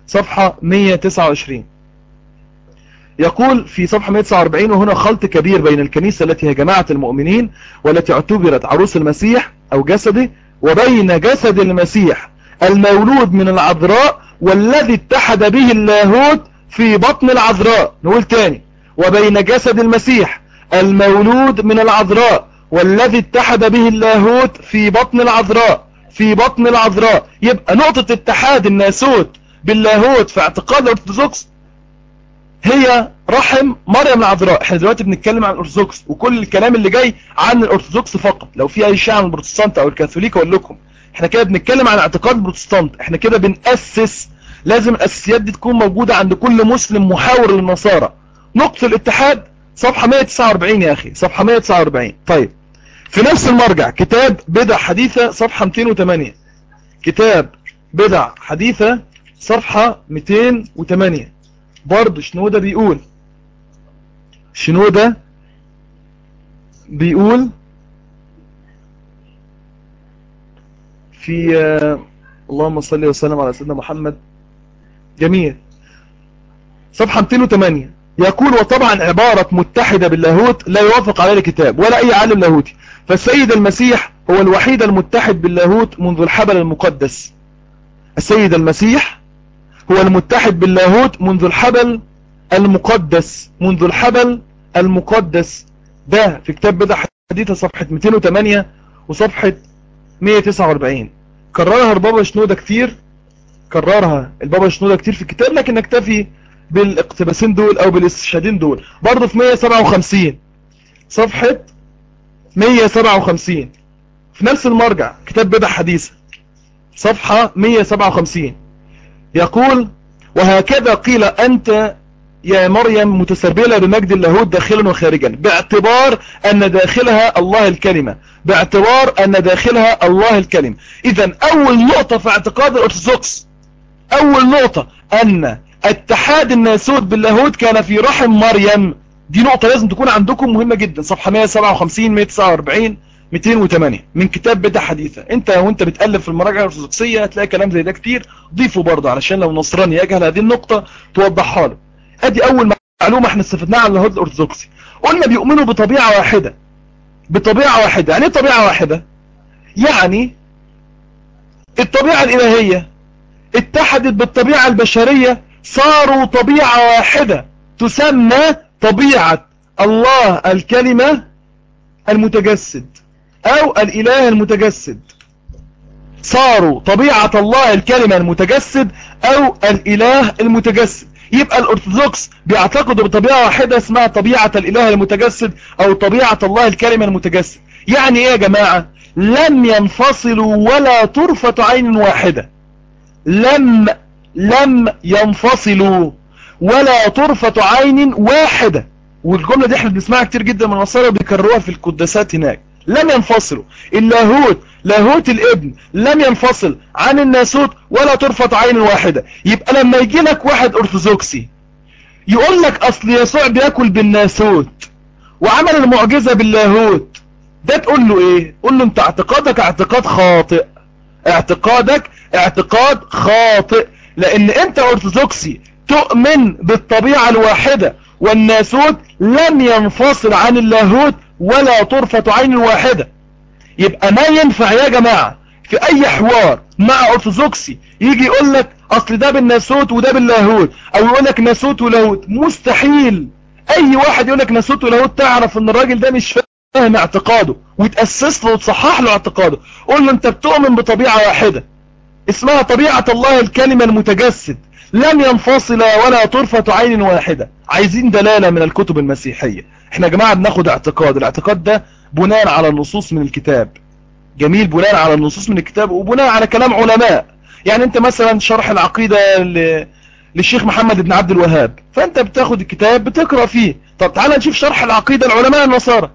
صفحة 129. يقول في صفحة 149: وهنا خلط كبير بين الكنيسة التي هي جماعة المؤمنين والتي اعتبرت عروس المسيح أو جسده، وبين جسد المسيح المولود من العذراء والذي اتحد به اللاهوت في بطن العذراء. نقول تاني: وبين جسد المسيح المولود من العذراء والذي اتحد به اللاهوت في بطن العذراء، في بطن العذراء. يبقى نقطة اتحاد الناسوت باللاهوت في اعتقاد الارثوذكس هي رحم مريم العذراء. احنا دلوقتي بنتكلم عن الارثوذكس، وكل الكلام اللي جاي عن الارثوذكس فقط. لو في اي شيء عن البروتستانت او الكاثوليك اقول لكم، احنا كده بنتكلم عن اعتقاد البروتستانت. احنا كده بنأسس، لازم الاساسيات دي تكون موجودة عند كل مسلم محاور للنصارى. نقطة الاتحاد صفحة 149 يا اخي، صفحة 149. طيب، في نفس المرجع كتاب بدع حديثة صفحة 208. كتاب بدع حديثة صفحة 208 برضه شنودة بيقول في اللهم صل وسلم على سيدنا محمد. جميل. صفحة 208 يقول: وطبعا عبارة متحدة باللاهوت لا يوافق عليه الكتاب ولا أي عالم لاهوتي، فالسيد المسيح هو الوحيد المتحد باللاهوت منذ الحبل المقدس. السيد المسيح هو المتحد باللاهوت منذ الحبل المقدس، منذ الحبل المقدس. ده في كتاب بدع حديثة صفحة 208 وصفحة 149. كررها البابا شنودة كتير، في الكتاب، لكن نكتفي بالاقتباسين دول او بالاستشهادين دول. برضه في 157 صفحة 157 في نفس المرجع كتاب بدع حديثة صفحة 157 يقول: وهكذا قيل أنت يا مريم متسربلة بمجد اللاهوت داخلا وخارجا، باعتبار أن داخلها الله الكلمة، إذن أول نقطة في اعتقاد الأرثوذكس، أول نقطة أن اتحاد الناسوت باللاهوت كان في رحم مريم. دي نقطة لازم تكون عندكم مهمة جدا. صفحة 157 149 208 من كتاب بدع حديثة. انت وانت بتقلب في المراجع الارثوذكسية هتلاقي كلام زي ده كتير، ضيفه برضه علشان لو نصراني يجهل هذه النقطة توضحها له. ادي اول معلومة احنا استفدناها عن اللاهوت الارثوذكسي. قلنا بيؤمنوا بطبيعة واحدة. يعني ايه طبيعة واحدة؟ يعني الطبيعة الالهية اتحدت بالطبيعة البشرية، صاروا طبيعة واحدة تسمى طبيعة الله الكلمة المتجسد او الاله المتجسد. صاروا طبيعة الله الكلمة المتجسد او الاله المتجسد. يبقى الارثوذكس بيعتقدوا بطبيعة واحدة اسمها طبيعة الاله المتجسد او طبيعة الله الكلمة المتجسد. يعني ايه يا جماعة؟ لم ينفصلوا ولا طرفة عين واحدة. لم ينفصلوا ولا طرفة عين واحدة. والجملة دي احنا بنسمعها كتير جدا من النصارى وبيكرروها في القداسات هناك. لم ينفصلوا. اللاهوت، لاهوت الابن لم ينفصل عن الناسوت ولا طرفة عين واحدة. يبقى لما يجي لك واحد ارثوذكسي يقول لك اصل يسوع بياكل بالناسوت وعمل المعجزة باللاهوت، ده تقول له ايه؟ قول له انت اعتقادك اعتقاد خاطئ، لان انت ارثوذكسي تؤمن بالطبيعة الواحدة، والناسوت لم ينفصل عن اللاهوت ولا طرفة عين واحدة. يبقى ما ينفع يا جماعة في اي حوار مع ارثوذكسي يجي يقول لك اصل ده بالناسوت وده باللاهوت، او يقول لك ناسوت ولاهوت. مستحيل اي واحد يقول لك ناسوت ولاهوت تعرف ان الراجل ده مش فاهم اعتقاده، وتأسس له وتصحح له اعتقاده. قول له انت بتؤمن بطبيعة واحدة اسمها طبيعة الله الكلمة المتجسد، لم ينفصل ولا طرفة عين واحدة. عايزين دلالة من الكتب المسيحية. احنا يا جماعة بناخد الاعتقاد ده بناء على النصوص من الكتاب. جميل، بناء على النصوص من الكتاب وبناء على كلام علماء. يعني انت مثلا شرح العقيدة للشيخ محمد بن عبد الوهاب، فانت بتاخد الكتاب بتقرأ فيه. طب تعالى نشوف شرح العقيدة العلماء النصارى.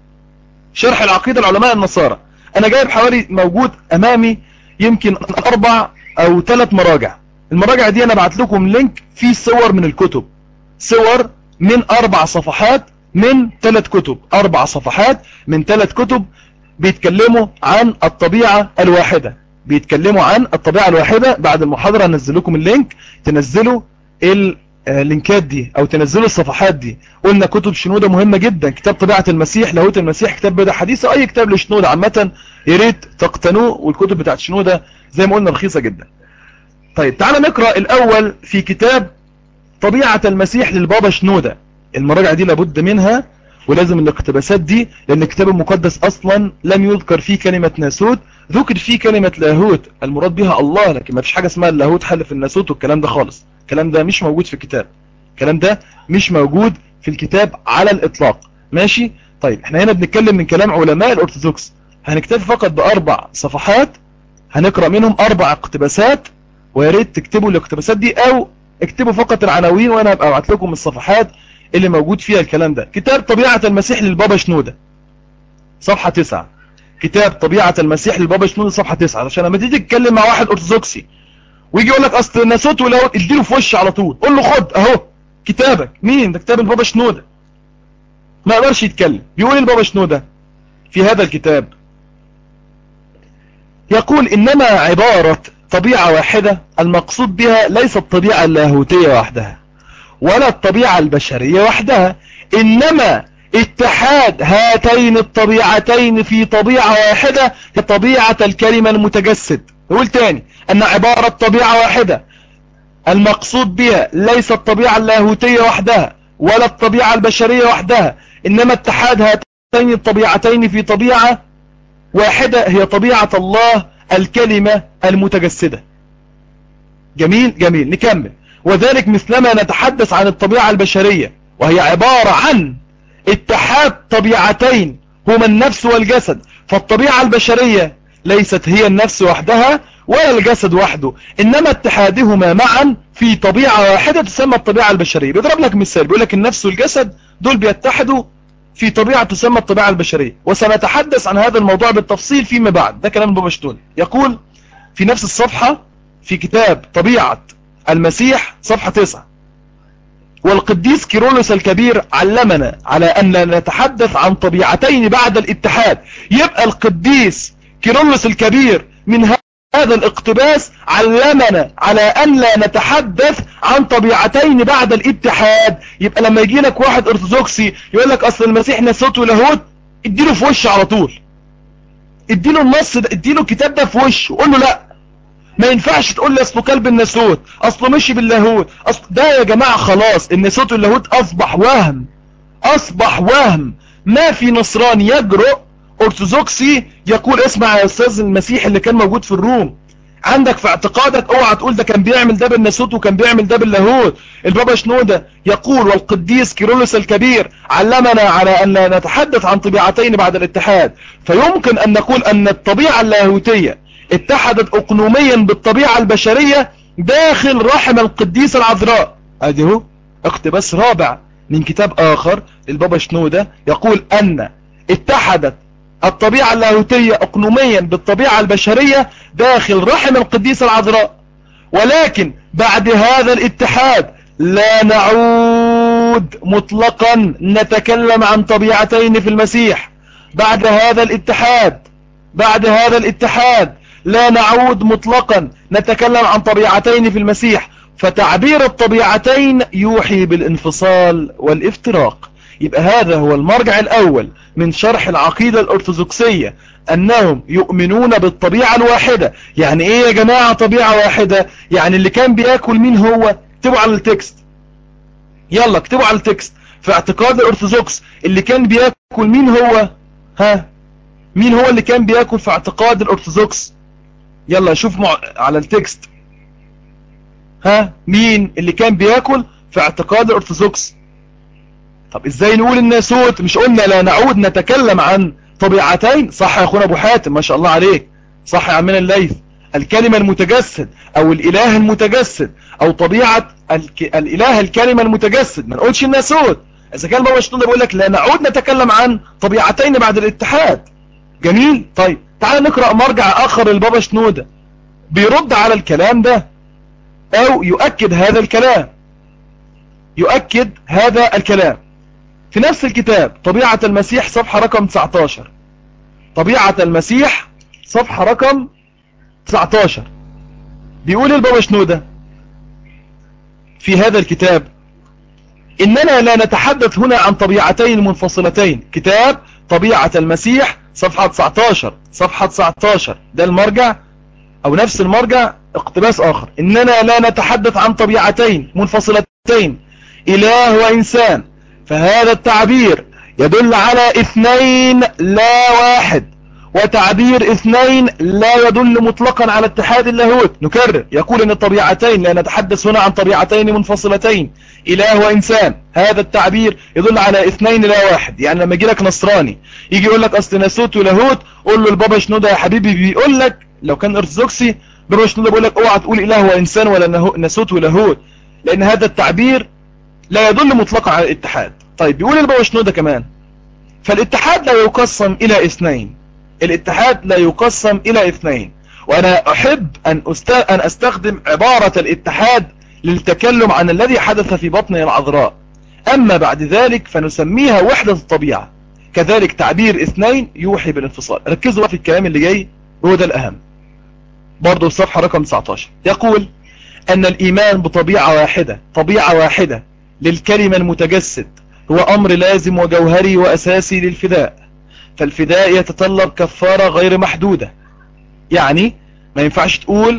انا جايب حوالي موجود امامي يمكن 4 أو 3 مراجع. المراجع دي انا بعت لكم لينك فيه صور من الكتب، صور من 4 صفحات من 3 كتب، 4 صفحات من 3 كتب بيتكلموا عن الطبيعة الواحدة. بيتكلموا عن الطبيعة الواحدة. بعد المحاضرة هنزل لكم اللينك، تنزلوا اللينكات دي او تنزلوا الصفحات دي. قلنا كتب شنودة مهمة جدا، كتاب طبيعة المسيح، لاهوت المسيح، كتاب بدع حديثة، اي كتاب لشنودة عامة يا ريت تقتنوه. والكتب بتاعت شنودة زي ما قلنا رخيصة جدا. طيب تعالى نقرأ الاول في كتاب طبيعة المسيح للبابا شنودة. المراجع دي لابد منها ولازم الاقتباسات دي، لان الكتاب المقدس اصلا لم يذكر فيه كلمة ناسوت، ذكر فيه كلمة لاهوت المراد بها الله، لكن ما فيش حاجة اسمها اللاهوت حل في الناسوت والكلام ده خالص. الكلام ده مش موجود في الكتاب، الكلام ده مش موجود في الكتاب على الاطلاق. ماشي. طيب احنا هنا بنتكلم من كلام علماء الارثوذكس، هنكتفي فقط ب4 صفحات، هنقرأ منهم 4 اقتباسات، ويا ريت تكتبوا الاقتباسات دي او اكتبوا فقط العناوين وانا هبقى ابعت لكم الصفحات اللي موجود فيها الكلام ده. كتاب طبيعة المسيح للبابا شنودة صفحة 9. كتاب طبيعة المسيح للبابا شنودة صفحة 9، علشان لما تيجي تتكلم مع واحد ارثوذكسي ويجي يقول لك اصل الناسوت ولاهوت، اديله في وش على طول، قول له خد اهو كتابك. مين ده؟ كتاب البابا شنودة. ما يقدرش يتكلم. بيقول البابا شنودة في هذا الكتاب، يقول انما عبارة طبيعة واحدة المقصود بها ليس الطبيعة اللاهوتية وحدها ولا الطبيعة البشرية وحدها، انما اتحاد هاتين الطبيعتين في طبيعة واحدة كطبيعة الكلمة المتجسد. نقول تاني ان عبارة طبيعة واحدة المقصود بها ليس الطبيعة اللاهوتية وحدها ولا الطبيعة البشرية وحدها، انما اتحاد هاتين الطبيعتين في طبيعة واحدة هي طبيعة الله الكلمة المتجسدة. جميل جميل. نكمل. وذلك مثلما نتحدث عن الطبيعة البشرية وهي عبارة عن اتحاد طبيعتين هما النفس والجسد، فالطبيعة البشرية ليست هي النفس وحدها ولا الجسد وحده، انما اتحادهما معا في طبيعة واحدة تسمى الطبيعة البشرية. بيضرب لك مثال، بيقول لك النفس والجسد دول بيتحدوا في طبيعة تسمى الطبيعة البشرية، وسنتحدث عن هذا الموضوع بالتفصيل فيما بعد. ده كلام البابا شنودة. يقول في نفس الصفحة في كتاب طبيعة المسيح صفحة 9، والقديس كيرلس الكبير علمنا على أن نتحدث عن طبيعتين بعد الاتحاد. يبقى القديس كيرلس الكبير من هذا الاقتباس علمنا على أن لا نتحدث عن طبيعتين بعد الاتحاد. يبقى لما يجي لك واحد ارثوذكسي يقول لك اصل المسيح ناسوت ولاهوت، اديله في وشه على طول، اديله النص ده، اديله الكتاب ده في وشه، قول له لا ما ينفعش تقول لي اصله كلب الناسوت، اصله مشي باللاهوت، اصل ده يا جماعة خلاص الناسوت واللاهوت اصبح وهم، اصبح وهم. ما في نصراني يجرؤ ارثوذكسي يقول اسمع يا استاذ المسيح اللي كان موجود في الروم، عندك في اعتقادك اوعى تقول ده كان بيعمل ده بالناسوت وكان بيعمل ده باللاهوت. البابا شنودة يقول والقديس كيرلس الكبير علمنا على ان لا نتحدث عن طبيعتين بعد الاتحاد، فيمكن ان نقول ان الطبيعة اللاهوتية اتحدت اقنوميا بالطبيعة البشرية داخل رحم القديسة العذراء. ادي هو اقتباس رابع من كتاب اخر للبابا شنودة، يقول ان اتحدت الطبيعة اللاهوتية اقنوميا بالطبيعة البشرية داخل رحم القديسة العذراء، ولكن بعد هذا الاتحاد لا نعود مطلقا نتكلم عن طبيعتين في المسيح. بعد هذا الاتحاد لا نعود مطلقا نتكلم عن طبيعتين في المسيح، فتعبير الطبيعتين يوحي بالانفصال والافتراق. يبقى هذا هو المرجع الأول من شرح العقيدة الأرثوذكسية، أنهم يؤمنون بالطبيعة الواحدة. يعني إيه يا جماعة طبيعة واحدة؟ يعني اللي كان بيأكل مين هو؟ اكتبوا على التكست، يلا اكتبوا على التكست. في اعتقاد الأرثوذكس اللي كان بيأكل مين هو؟ مين هو اللي كان بيأكل في اعتقاد الأرثوذكس؟ يلا شوف على التكست. مين اللي كان بيأكل في اعتقاد الأرثوذكس؟ طب ازاي نقول الناسوت؟ مش قلنا لا نعود نتكلم عن طبيعتين؟ صح يا اخونا ابو حاتم، ما شاء الله عليك، صح يا عمنا الليث. الكلمة المتجسد او الاله المتجسد او طبيعة الاله الكلمة المتجسد، ما نقولش الناسوت. اذا كان بابا شنودة بيقول لك لا نعود نتكلم عن طبيعتين بعد الاتحاد. جميل. طيب تعال نقرأ مرجع اخر للبابا شنودة بيرد على الكلام ده او يؤكد هذا الكلام في نفس الكتاب طبيعة المسيح صفحة رقم 19. طبيعة المسيح صفحة رقم 19 بيقول البابا شنودة في هذا الكتاب: إننا لا نتحدث هنا عن طبيعتين منفصلتين. كتاب طبيعة المسيح صفحة 19 صفحة 19 ده المرجع أو نفس المرجع اقتباس آخر. إننا لا نتحدث عن طبيعتين منفصلتين إله وإنسان، فهذا التعبير يدل على اثنين لا واحد، وتعبير اثنين لا يدل مطلقا على اتحاد اللاهوت. نكرر، يقول ان الطبيعتين لا نتحدث هنا عن طبيعتين منفصلتين اله وانسان، هذا التعبير يدل على اثنين لا واحد. يعني لما يجي لك نصراني يجي يقول لك اصل ناسوت ولاهوت، قول له البابا شنودة يا حبيبي بيقول لك، لو كان ارثوذكسي بابا شنودة بيقول لك اوعى تقول اله وانسان ولا ناسوت ولاهوت، لان هذا التعبير لا يدل مطلقا على الاتحاد. طيب بيقول البابا شنودة كمان: فالاتحاد لا يقسم الى اثنين، الاتحاد لا يقسم الى اثنين. وانا احب ان استخدم عبارة الاتحاد للتكلم عن الذي حدث في بطن العذراء، اما بعد ذلك فنسميها وحدة الطبيعة. كذلك تعبير اثنين يوحي بالانفصال. ركزوا بقى في الكلام اللي جاي وهو ده الاهم. برضو الصفحة رقم 19 يقول ان الايمان بطبيعة واحدة، طبيعة واحدة للكلمة المتجسد، هو امر لازم وجوهري واساسي للفداء. فالفداء يتطلب كفارة غير محدودة. يعني ما ينفعش تقول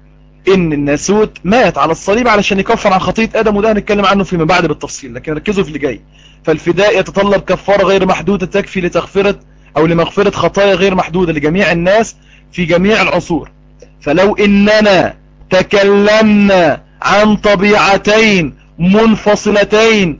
ان الناسوت مات على الصليب علشان يكفر عن خطية ادم، وده هنتكلم عنه فيما بعد بالتفصيل، لكن ركزوا في اللي جاي. فالفداء يتطلب كفارة غير محدودة تكفي لتغفرة او لمغفرة خطايا غير محدودة لجميع الناس في جميع العصور. فلو اننا تكلمنا عن طبيعتين منفصلتين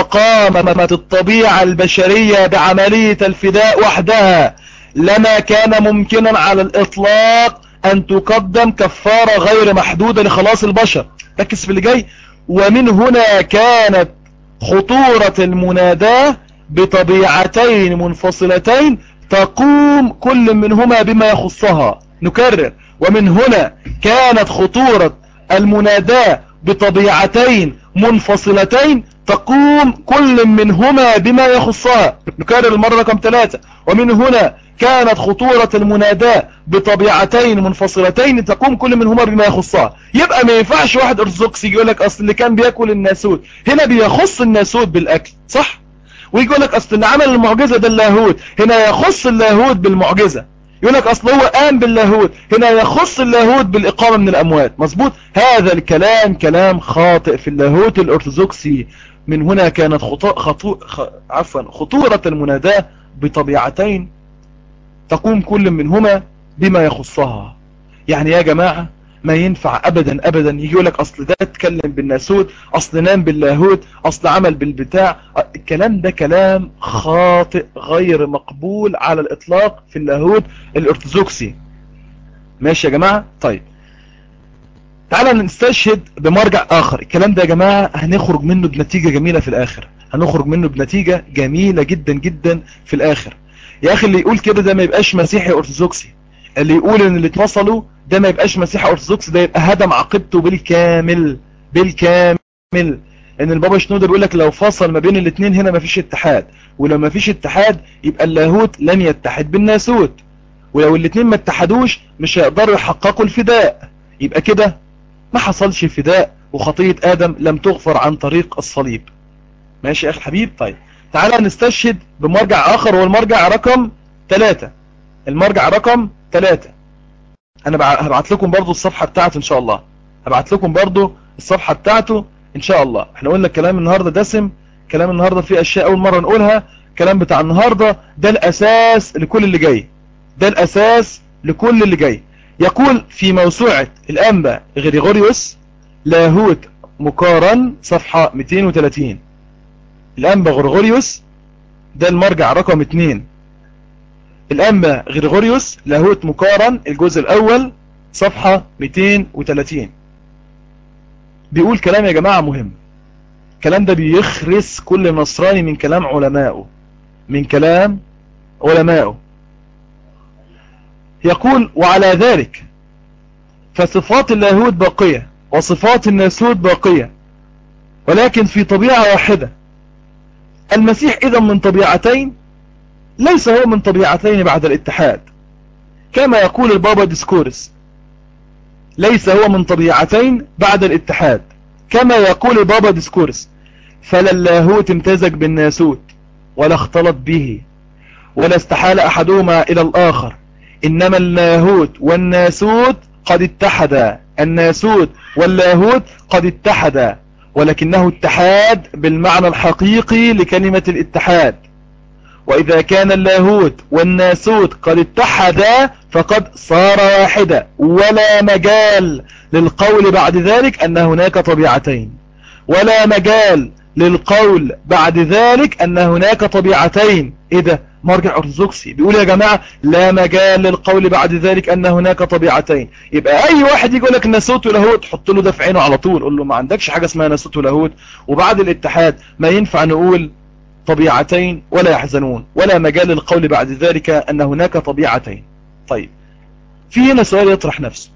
وقامت الطبيعة البشرية بعملية الفداء وحدها، لما كان ممكنا على الإطلاق أن تقدم كفارة غير محدودة لخلاص البشر. ركز في اللي جاي: ومن هنا كانت خطورة المناداة بطبيعتين منفصلتين تقوم كل منهما بما يخصها. نكرر: ومن هنا كانت خطورة المناداة بطبيعتين منفصلتين تقوم كل منهما بما يخصها. نكرر المرة رقم 3: ومن هنا كانت خطورة المناداة بطبيعتين منفصلتين تقوم كل منهما بما يخصها. يبقى ما ينفعش واحد ارثوذكسي يقول لك اصل اللي كان بياكل الناسوت هنا بيخص الناسوت بالاكل، صح؟ ويجي يقول لك اصل اللي عمل المعجزة ده اللاهوت، هنا يخص اللاهوت بالمعجزة. يقول لك اصل هو قام باللاهوت، هنا يخص اللاهوت بالاقامة من الاموات. مظبوط؟ هذا الكلام كلام خاطئ في اللاهوت الارثوذكسي. من هنا كانت خطورة المناداة بطبيعتين تقوم كل منهما بما يخصها. يعني يا جماعة ما ينفع ابدا ابدا يجي يقول لك اصل ده اتكلم بالناسوت، اصل نام باللاهوت، اصل عمل بالبتاع. الكلام ده كلام خاطئ غير مقبول على الاطلاق في اللاهوت الارثوذكسي. ماشي يا جماعة؟ طيب تعالى نستشهد بمرجع اخر. الكلام ده يا جماعة هنخرج منه بنتيجة جميلة في الاخر، هنخرج منه بنتيجة جميلة جدا جدا في الاخر. يا اخي اللي يقول كده ده ما يبقاش مسيحي ارثوذكسي، اللي يقول ان اللي اتفصلوا ده ما يبقاش مسيحي ارثوذكسي، ده يبقى هدم عقيدته بالكامل بالكامل. ان البابا شنودة بيقول لك لو فصل ما بين الاثنين هنا ما فيش اتحاد، ولو ما فيش اتحاد يبقى اللاهوت لن يتحد بالناسوت، ولو الاثنين ما اتحدوش مش هيقدروا يحققوا الفداء، يبقى كده ما حصلش فداء وخطية آدم لم تغفر عن طريق الصليب. ماشي يا أخي الحبيب؟ طيب تعالى نستشهد بمرجع آخر، هو المرجع رقم 3. المرجع رقم 3 أنا هبعت لكم برضو الصفحة بتاعته إن شاء الله، هبعت لكم برضو الصفحة بتاعته إن شاء الله. احنا قلنا الكلام النهاردة دسم، كلام النهاردة فيه أشياء أول مرة نقولها. الكلام بتاع النهاردة ده الأساس لكل اللي جاي، ده الأساس لكل اللي جاي. يقول في موسوعة الأنبا غريغوريوس لاهوت مقارن صفحة 230. الأنبا غريغوريوس ده المرجع رقم 2. الأنبا غريغوريوس لاهوت مقارن الجزء الأول صفحة 230. بيقول كلام يا جماعة مهم. الكلام ده بيخرس كل نصراني من كلام علمائه، من كلام علمائه. يقول: وعلى ذلك فصفات اللاهوت باقية وصفات الناسوت باقية، ولكن في طبيعة واحدة. المسيح إذا من طبيعتين، ليس هو من طبيعتين بعد الاتحاد، كما يقول البابا ديسكورس. ليس هو من طبيعتين بعد الاتحاد، كما يقول بابا ديسكورس: فلا اللاهوت امتزج بالناسوت ولا اختلط به ولا استحال أحدهما إلى الآخر، إنما اللاهوت والناسوت قد اتحدا، الناسوت واللاهوت قد اتحدا، ولكنه اتحاد بالمعنى الحقيقي لكلمة الاتحاد. وإذا كان اللاهوت والناسوت قد اتحدا فقد صار واحدا، ولا مجال للقول بعد ذلك أن هناك طبيعتين، ولا مجال للقول بعد ذلك أن هناك طبيعتين. إيه ده؟ مرجع أرثوذكسي بيقول يا جماعة لا مجال للقول بعد ذلك أن هناك طبيعتين. يبقى أي واحد يقول لك ناسوت ولاهوت حط له ده في عينه على طول، قول له ما عندكش حاجة اسمها ناسوت ولاهوت، وبعد الاتحاد ما ينفع نقول طبيعتين ولا يحزنون، ولا مجال للقول بعد ذلك أن هناك طبيعتين. طيب في هنا سؤال يطرح نفسه،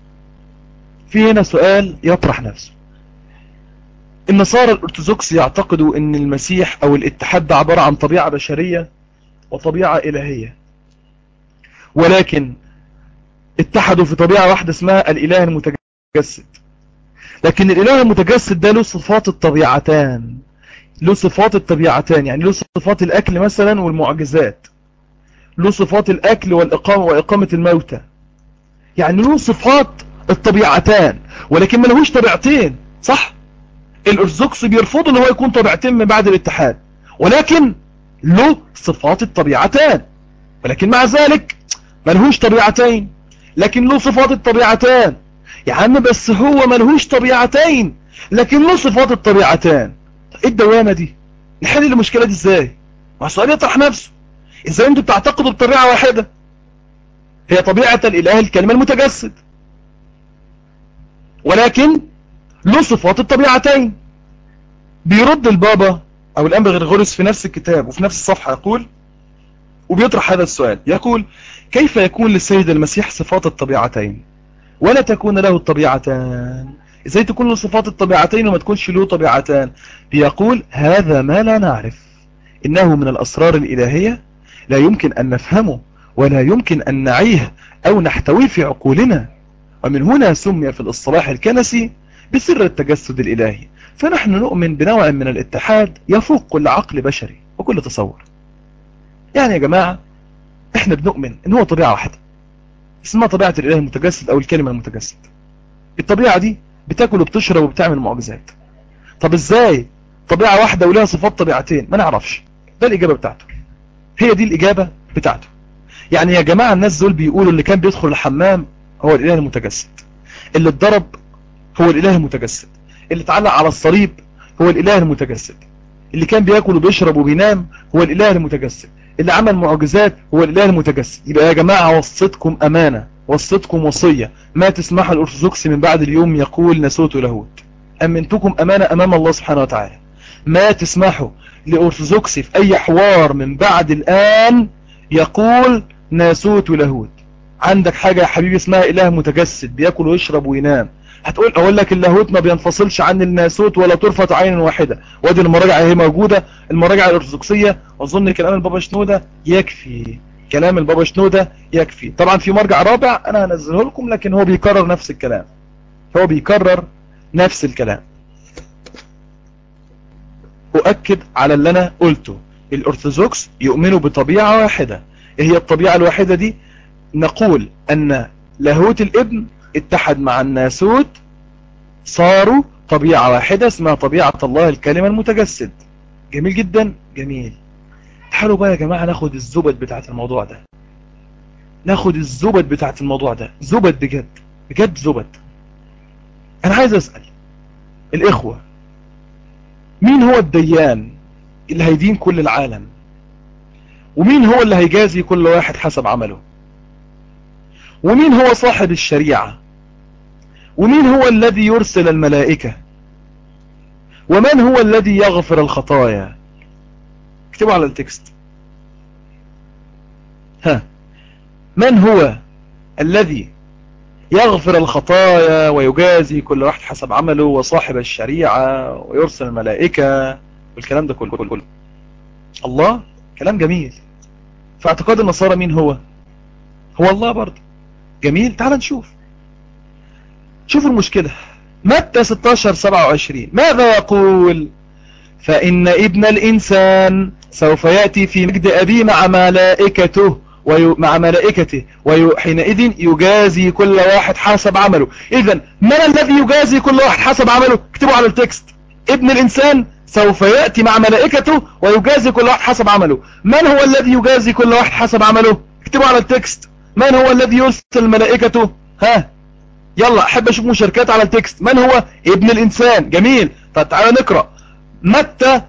النصارى الأرثوذكس يعتقدوا أن المسيح أو الاتحاد ده عبارة عن طبيعة بشرية وطبيعة إلهية، ولكن اتحدوا في طبيعة واحدة اسمها الإله المتجسد. لكن الإله المتجسد ده له صفات الطبيعتان، يعني له صفات الأكل مثلا والمعجزات، له صفات الأكل والإقامة وإقامة الموتى، يعني له صفات الطبيعتان، ولكن ما لهوش طبيعتين. صح؟ الأرثوذكس بيرفضوا ان هو يكون طبيعتين من بعد الاتحاد، ولكن له صفات الطبيعتان، ولكن مع ذلك ملهوش طبيعتين لكن له صفات الطبيعتان. يا عم بس هو ملهوش طبيعتين لكن له صفات الطبيعتان. ايه الدوامة دي؟ نحل المشكلة دي ازاي؟ ما السؤال يطرح نفسه، ازاي انتوا بتعتقدوا بطبيعة واحدة هي طبيعة الاله الكلمة المتجسد، ولكن له صفات الطبيعتين؟ بيرد البابا او الانبا غريغوريوس في نفس الكتاب وفي نفس الصفحة يقول، وبيطرح هذا السؤال، يقول: كيف يكون للسيد المسيح صفات الطبيعتين ولا تكون له الطبيعتان؟ ازاي تكون له صفات الطبيعتين وما تكونش له طبيعتان؟ بيقول: هذا ما لا نعرف، انه من الاسرار الالهية لا يمكن ان نفهمه ولا يمكن ان نعيه او نحتويه في عقولنا، ومن هنا سمي في الاصطلاح الكنسي بسر التجسد الالهي. فنحن نؤمن بنوع من الاتحاد يفوق كل عقل بشري وكل تصور. يعني يا جماعة احنا بنؤمن ان هو طبيعة واحدة اسمها طبيعة الاله المتجسد او الكلمة المتجسد. الطبيعة دي بتاكل وبتشرب وبتعمل معجزات. طب ازاي طبيعة واحدة ولها صفات طبيعتين؟ ما نعرفش. ده الاجابة بتاعته، هي دي الاجابة بتاعته. يعني يا جماعة الناس دول بيقولوا اللي كان بيدخل الحمام هو الاله المتجسد، اللي اتضرب هو الاله المتجسد، اللي اتعلق على الصليب هو الاله المتجسد، اللي كان بياكل وبيشرب وبينام هو الاله المتجسد، اللي عمل معجزات هو الاله المتجسد. يبقى يا جماعة وصيتكم امانة، وصيتكم وصية، ما تسمح الارثوذكس من بعد اليوم يقول ناسوت ولاهوت. امنتكم امانة امام الله سبحانه وتعالى، ما تسمحوا لارثوذكسي في اي حوار من بعد الان يقول ناسوت ولاهوت. عندك حاجة يا حبيبي اسمها اله متجسد بياكل ويشرب وينام، هتقول اقول لك اللاهوت ما بينفصلش عن الناسوت ولا طرفة عين واحدة، وادي المراجع اهي موجودة، المراجع الارثوذكسية، واظن كلام البابا شنودة يكفي، كلام البابا شنودة يكفي. طبعا في مرجع رابع انا هنزله لكم لكن هو بيكرر نفس الكلام، أؤكد على اللي أنا قلته، الأرثوذكس يؤمنوا بطبيعة واحدة. إيه هي الطبيعة الواحدة دي؟ نقول أن لاهوت الابن اتحد مع الناسوت، صاروا طبيعة واحدة اسمها طبيعة الله الكلمة المتجسد. جميل جدا، جميل. تعالوا بقى يا جماعة ناخد الزبد بتاعت الموضوع ده، زبد بجد بجد زبد. أنا عايز أسأل الإخوة، مين هو الديان اللي هيدين كل العالم؟ ومين هو اللي هيجازي كل واحد حسب عمله؟ ومين هو صاحب الشريعة؟ ومين هو الذي يرسل الملائكة؟ ومن هو الذي يغفر الخطايا؟ اكتبوا على التكست. من هو الذي يغفر الخطايا ويجازي كل واحد حسب عمله وصاحب الشريعة ويرسل الملائكة والكلام ده كله؟ الله. كلام جميل. في اعتقاد النصارى مين هو؟ هو الله برضه. جميل. تعال نشوف شوفوا المشكلة. متى 16:27 ماذا يقول؟ فإن ابن الإنسان سوف يأتي في مجد أبيه مع ملائكته وحينئذ يجازي كل واحد حسب عمله. إذن من الذي يجازي كل واحد حسب عمله؟ اكتبوا على التكست: ابن الإنسان سوف يأتي مع ملائكته ويجازي كل واحد حسب عمله. من هو الذي يجازي كل واحد حسب عمله؟ اكتبوا على التكست: من هو الذي يرسل ملائكته؟ ها يلا احب اشوف مشاركات على التكست. من هو ابن الإنسان؟ جميل. طب تعالى نقرأ متى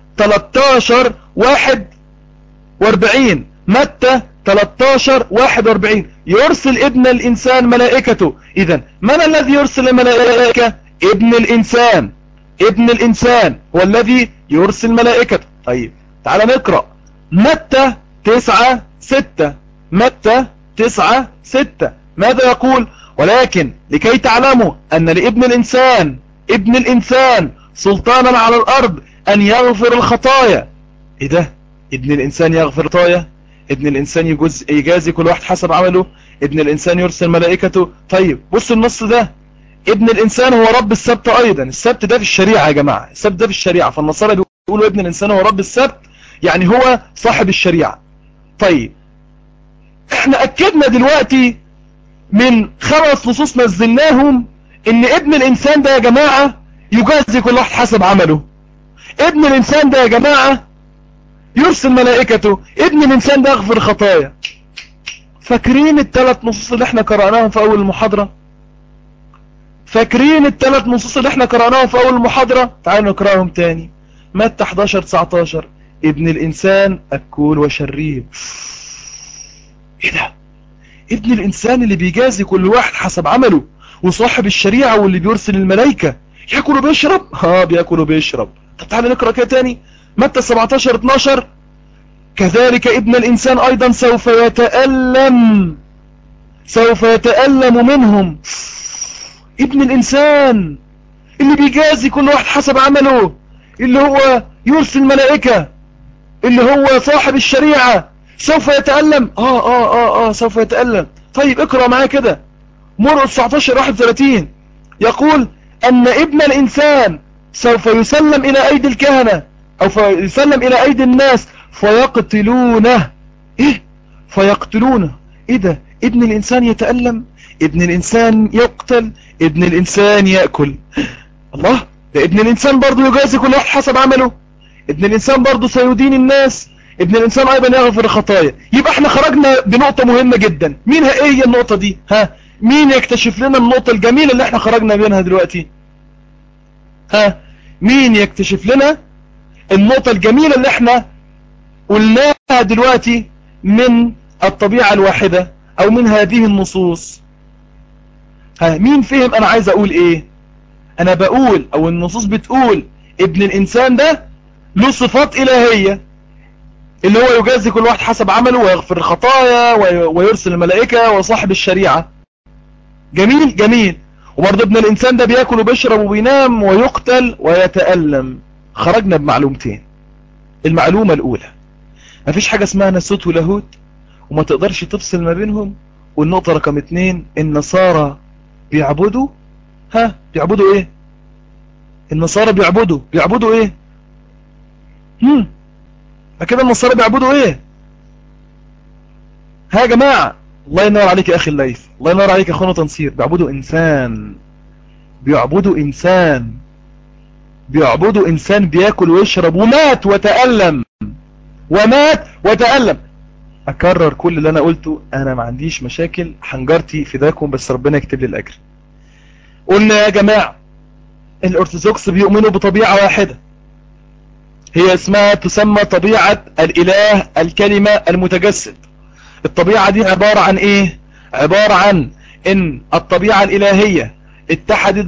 13:41. متى 13:41 يرسل ابن الإنسان ملائكته. إذن من الذي يرسل الملائكة؟ ابن الإنسان. ابن الإنسان هو الذي يرسل ملائكته. طيب تعال نقرأ متى 9:6. متى 9:6 ماذا يقول؟ ولكن لكي تعلموا أن لابن الإنسان ابن الإنسان سلطانا على الأرض أن يغفر الخطايا. إيه ده؟ ابن الإنسان يغفر الخطايا، ابن الإنسان يجازي كل واحد حسب عمله، ابن الإنسان يرسل ملائكته. طيب بص النص ده: ابن الإنسان هو رب السبت أيضا. السبت ده في الشريعة يا جماعة، السبت ده في الشريعة. فالنصارى بيقولوا ابن الإنسان هو رب السبت، يعني هو صاحب الشريعة. طيب احنا أكدنا دلوقتي من 5 نصوص نزلناهم ان ابن الإنسان ده يا جماعة يجازي كل واحد حسب عمله. ابن الإنسان ده يا جماعة يرسل ملائكته. ابن الإنسان ده يغفر خطايا. فاكرين ال3 نصوص اللي احنا قرأناهم في أول المحاضرة؟ فاكرين ال3 نصوص اللي احنا قرأناهم في أول المحاضرة؟ تعالوا نقرأهم تاني. متى 11:19 ابن الإنسان أكول وشريب. ايه ده؟ ابن الإنسان اللي بيجازي كل واحد حسب عمله وصاحب الشريعة واللي بيرسل الملائكة يأكل وبيشرب؟ بيأكل وبيشرب. طب تعالى نقرأ كده تاني. متى 17:12 كذلك ابن الإنسان أيضا سوف يتألم منهم. ابن الإنسان اللي بيجازي كل واحد حسب عمله، اللي هو يرسل الملائكة، اللي هو صاحب الشريعة، سوف يتألم. سوف يتألم. طيب اقرأ معايا كده مرقس 19:31 يقول أن ابن الإنسان سوف يسلم إلى أيدي الكهنة أو يسلم إلى أيدي الناس فيقتلونه. إيه؟ فيقتلونه. إيه ده؟ ابن الإنسان يتألم، ابن الإنسان يقتل، ابن الإنسان يأكل. الله، ده ابن الإنسان برضو يجازي كل واحد حسب عمله، ابن الإنسان برضو سيدين الناس، ابن الإنسان أيضا يغفر الخطايا. يبقى احنا خرجنا بنقطة مهمة جدا. مين ايه هي النقطة دي؟ مين يكتشف لنا النقطة الجميلة اللي احنا خرجنا بينها دلوقتي؟ مين يكتشف لنا النقطة الجميلة اللي احنا قلناها دلوقتي من الطبيعة الواحدة او من هذه النصوص؟ مين فهم انا عايز اقول ايه؟ انا بقول او النصوص بتقول ابن الانسان ده له صفات الهية، اللي هو يجازي كل واحد حسب عمله ويغفر الخطايا ويرسل الملائكة وصاحب الشريعة. جميل جميل. وبرضه ابن الانسان ده بياكل وبيشرب وبينام ويقتل ويتألم. خرجنا بمعلومتين. المعلومة الاولى مفيش حاجة اسمها ناسوت ولاهوت وما تقدرش تفصل ما بينهم. والنقطة رقم 2 النصارى بيعبدوا بيعبدوا ايه؟ النصارى بيعبدوا ايه؟ كده النصارى بيعبدوا ايه؟ يا جماعة، الله ينور عليك يا اخي الليث، الله ينور عليك يا اخونا تنصير. بيعبدوا انسان بياكل ويشرب ومات وتألم. اكرر كل اللي انا قلته، انا ما عنديش مشاكل، حنجرتي فداكم، بس ربنا يكتب لي الاجر. قلنا يا جماعة الارثوذكس بيؤمنوا بطبيعة واحدة، هي تسمى طبيعة الاله الكلمة المتجسد. الطبيعة دي عبارة عن ايه؟ عبارة عن ان الطبيعة الالهية اتحدت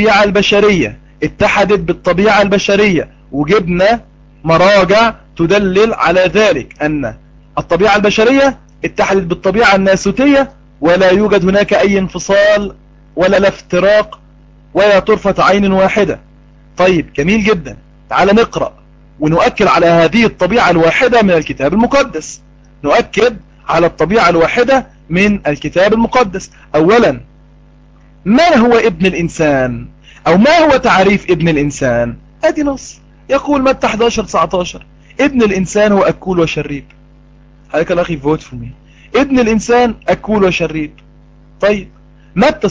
بالطبيعة البشرية، وجبنا مراجع تدلل على ذلك ان الطبيعة البشرية اتحدت بالطبيعة الناسوتية، ولا يوجد هناك اي انفصال ولا افتراق ولا طرفة عين واحدة. طيب جميل جدا. تعال نقرأ ونؤكد على هذه الطبيعة الواحدة من الكتاب المقدس. نؤكد على الطبيعة الواحدة من الكتاب المقدس. اولا ما هو ابن الإنسان أو ما هو تعريف ابن الإنسان؟ ادي نص يقول متى 11-19 ابن الإنسان هو أكول وشريب. هيك الأخي فوت فمي، ابن الإنسان أكول وشريب. طيب متى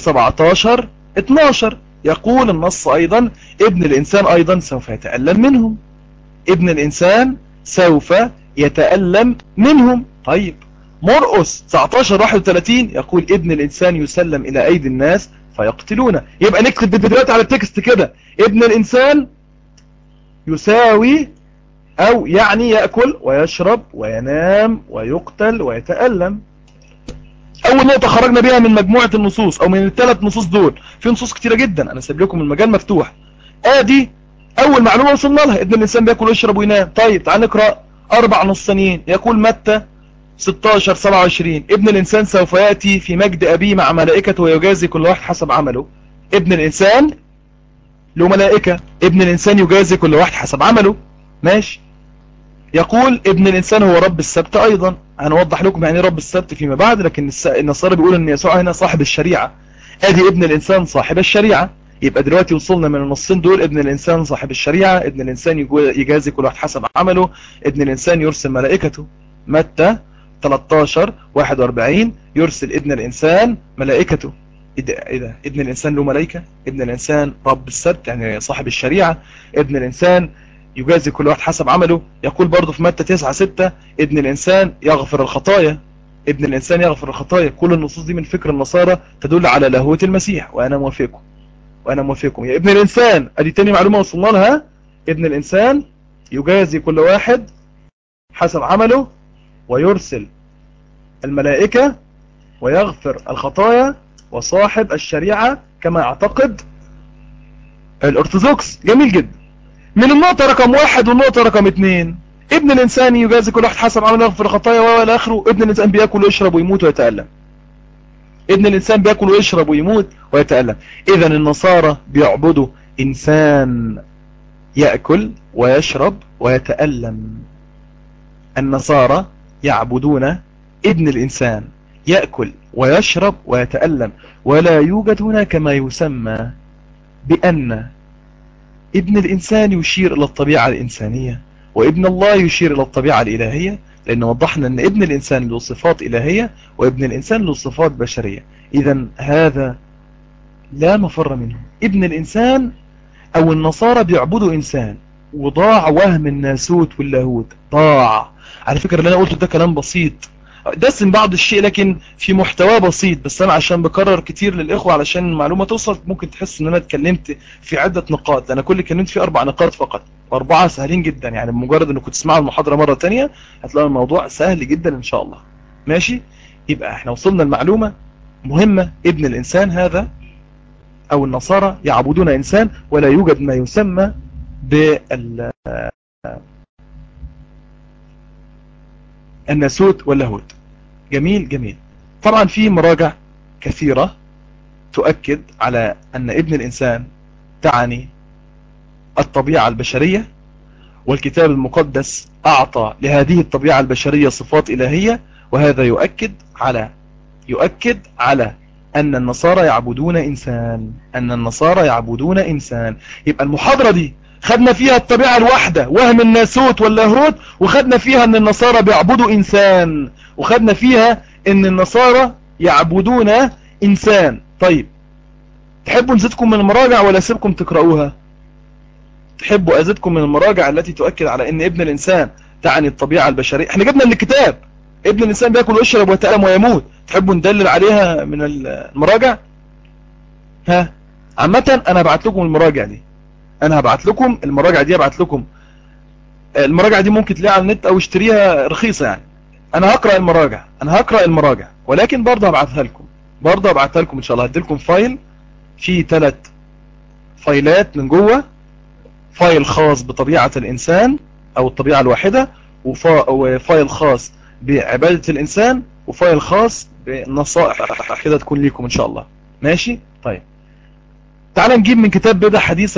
17-12 يقول النص أيضا ابن الإنسان أيضا سوف يتألم منهم، ابن الإنسان سوف يتألم منهم. طيب مرقس 19-31 يقول ابن الإنسان يسلم إلى أيدي الناس فيقتلونه. يبقى نكتب دلوقتي على التكست كده ابن الإنسان يساوي أو يعني يأكل ويشرب وينام ويقتل ويتألم. أول نقطة خرجنا بيها من مجموعة النصوص أو من الثلاث نصوص دول، في نصوص كتيرة جدا أنا سيب لكم المجال مفتوح. آدي أول معلومة وصلنا لها، ابن الإنسان بيأكل ويشرب وينام. طيب تعال نقرأ 4 نص ثانيين. يقول متى 16-27 ابن الإنسان سوف يأتي في مجد أبيه مع ملائكته ويجازي كل واحد حسب عمله. ابن الإنسان له ملائكة، ابن الإنسان يجازي كل واحد حسب عمله. ماشي. يقول ابن الإنسان هو رب السبت أيضا. هنوضح لكم يعني رب السبت فيما بعد، لكن النصارى بيقول أن يسوع هنا صاحب الشريعة. ادي ابن الإنسان صاحب الشريعة. يبقى دلوقتي وصلنا من النصين دول، ابن الإنسان صاحب الشريعة، ابن الإنسان يجازي كل واحد حسب عمله، ابن الإنسان يرسل ملائكته. متى 13-41 يرسل ابن الإنسان ملائكته. ايه ده ابن الإنسان له ملائكة، ابن الإنسان رب السبت يعني صاحب الشريعة، ابن الإنسان يجازي كل واحد حسب عمله. يقول برضو في متى 9-6 ابن الإنسان يغفر الخطايا، ابن الإنسان يغفر الخطايا. كل النصوص دي من فكر النصارى تدل على لاهوت المسيح، وأنا موافقكم يا ابن الإنسان. ادي تاني معلومة وصلنا لها، ابن الإنسان يجازي كل واحد حسب عمله ويرسل الملائكة ويغفر الخطايا وصاحب الشريعة كما يعتقد الأرثوذكس. جميل جدا. من النقطة رقم 1 والنقطة رقم 2 ابن الإنسان يجازي كل واحد حسب عمله ويغفر الخطايا والى آخره. ابن الإنسان بيأكل ويشرب ويموت ويتألم. ابن الإنسان بيأكل ويشرب ويموت ويتألم. إذا النصارى بيعبدوا إنسان يأكل ويشرب ويتألم. النصارى يعبدون ابن الإنسان يأكل ويشرب ويتألم، ولا يوجد هناك ما يسمى بأن ابن الإنسان يشير إلى الطبيعة الإنسانية وابن الله يشير إلى الطبيعة الإلهية، لأن وضحنا أن ابن الإنسان له صفات إلهية وابن الإنسان له صفات بشرية. إذا هذا لا مفر منه. ابن الإنسان أو النصارى بيعبدوا إنسان، وضاع وهم الناسوت واللاهوت ضاع. على فكرة اللي أنا قلته ده كلام بسيط دسم بعض الشيء لكن في محتوى بسيط، بس أنا عشان بكرر كتير للإخوة علشان المعلومة توصل ممكن تحس أن أنا اتكلمت في عدة نقاط. أنا كل اتكلمت في 4 نقاط فقط، و4 سهلين جدا، يعني بمجرد أنكم تسمعوا المحاضرة مرة تانية هتلاقوا الموضوع سهل جدا إن شاء الله. ماشي. يبقى احنا وصلنا المعلومة مهمة، ابن الإنسان هذا أو النصارى يعبدون إنسان ولا يوجد ما يسمى بالناسوت واللاهوت. جميل جميل. طبعا في مراجع كثيرة تؤكد على أن ابن الإنسان تعني الطبيعة البشرية، والكتاب المقدس أعطى لهذه الطبيعة البشرية صفات إلهية، وهذا يؤكد على أن النصارى يعبدون إنسان. يبقى المحاضرة دي خدنا فيها الطبيعة الواحدة وهم الناسوت واللاهوت، وخدنا فيها أن النصارى بيعبدوا إنسان، وخدنا فيها أن النصارى يعبدون إنسان. طيب تحبوا نزيدكم من المراجع ولا أسيبكم تقرأوها؟ تحبوا أزيدكم من المراجع التي تؤكد على أن ابن الإنسان تعني الطبيعة البشرية؟ احنا جبنا من الكتاب ابن الإنسان بيأكل ويشرب ويتألم ويموت. تحبوا ندلل عليها من المراجع؟ ها عامة أنا هبعت لكم المراجع دي، المراجع دي ممكن تلاقيها على النت أو اشتريها رخيصة يعني. أنا هقرأ المراجع ولكن برضه هبعتها لكم إن شاء الله. هديلكم فايل فيه 3 فايلات من جوه، فايل خاص بطبيعة الإنسان أو الطبيعة الواحدة، وفايل خاص بعبادة الإنسان، وفايل خاص بنصائح كده تكون ليكم إن شاء الله. ماشي. طيب تعال نجيب من كتاب بدع حديثة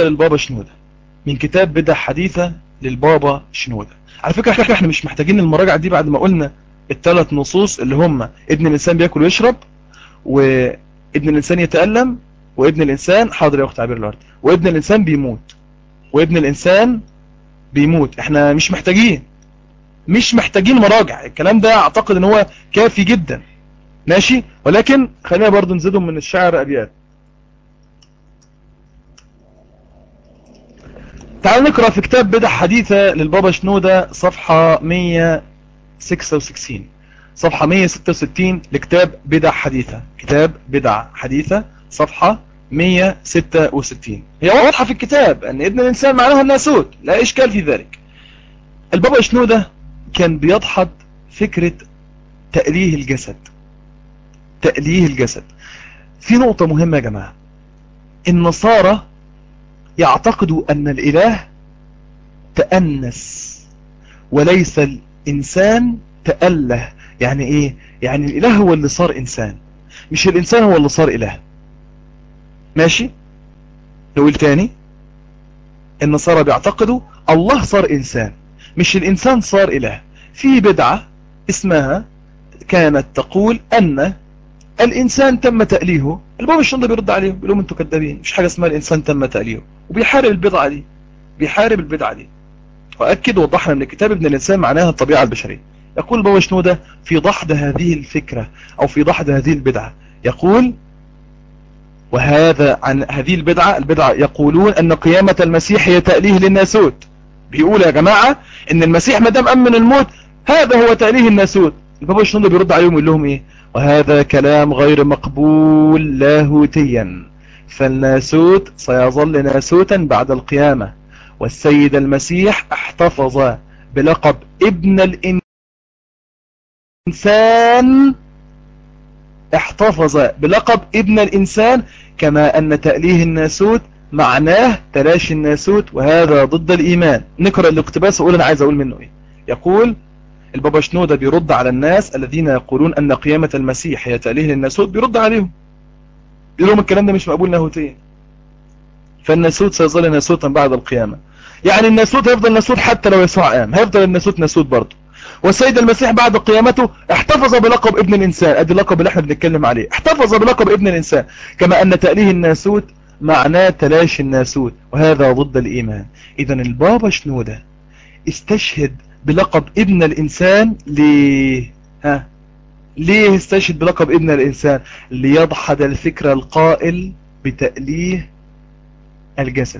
للبابا شنودة. على فكرة احنا مش محتاجين المراجع دي بعد ما قلنا ال3 نصوص اللي هم ابن الإنسان بيأكل ويشرب، وابن الإنسان يتألم، وابن الإنسان حاضر يا أخت عبير الورد، وابن الإنسان بيموت، وابن الإنسان بيموت. احنا مش محتاجين مراجع، الكلام ده اعتقد ان هو كافي جدا ماشي. ولكن خلينا برضو نزيدهم من الشعر أبيات. تعال نقرأ في كتاب بدع حديثة للبابا شنودة صفحة 166، صفحة 166 لكتاب بدع حديثة، كتاب بدع حديثة صفحة 166. هي واضحة في الكتاب أن ابن الإنسان معناها الناسوت، لا إشكال في ذلك. البابا شنودة كان بيضحد فكرة تأليه الجسد. تأليه الجسد في نقطة مهمة يا جماعة، النصارى يعتقدوا أن الإله تأنس وليس الإنسان تأله. يعني إيه؟ يعني الإله هو اللي صار إنسان، مش الإنسان هو اللي صار إله. ماشي؟ نقول تاني، النصارى بيعتقدوا الله صار إنسان، مش الإنسان صار إله. في بدعة اسمها كانت تقول أن الإنسان تم تأليهه. البابا شنودة بيرد عليهم بيقول لهم انتوا كذابين، مش حاجة اسمها الإنسان تم تأليهه، وبيحارب البدعة دي، بيحارب البدعة دي. وأكد وضحنا من الكتاب ابن الإنسان معناها الطبيعة البشرية. يقول البابا شنودة في دحض هذه الفكرة أو في دحض هذه البدعة، يقول وهذا عن هذه البدعة يقولون أن قيامة المسيح هي تأليه للناسوت. بيقول يا جماعة إن المسيح ما دام أمن الموت هذا هو تأليه الناسوت. البابا شنودة بيرد عليهم يقول لهم إيه؟ وهذا كلام غير مقبول لاهوتيا، فالناسوت سيظل ناسوتا بعد القيامة، والسيد المسيح احتفظ بلقب ابن الإنسان، احتفظ بلقب ابن الإنسان، كما أن تأليه الناسوت معناه تلاشي الناسوت، وهذا ضد الإيمان. نقرأ الاقتباس وأقول أنا عايز أقول منه إيه. يقول البابا شنودة بيرد على الناس الذين يقولون أن قيامة المسيح هي تأليه للناسوت، بيرد عليهم بيقول لهم الكلام ده مش مقبول لاهوتيا، فالناسوت سيظل ناسوتا بعد القيامة. يعني الناسوت هيفضل ناسوت حتى لو يسوع قام، هيفضل الناسوت ناسوت برضه. والسيد المسيح بعد قيامته احتفظ بلقب ابن الإنسان، ادي اللقب اللي احنا بنتكلم عليه، احتفظ بلقب ابن الإنسان، كما أن تأليه الناسوت معناه تلاشي الناسوت، وهذا ضد الإيمان. إذا البابا شنودة استشهد بلقب ابن الإنسان ليه؟ ليه استشهد بلقب ابن الإنسان؟ ليضحد الفكر القائل بتأليه الجسد.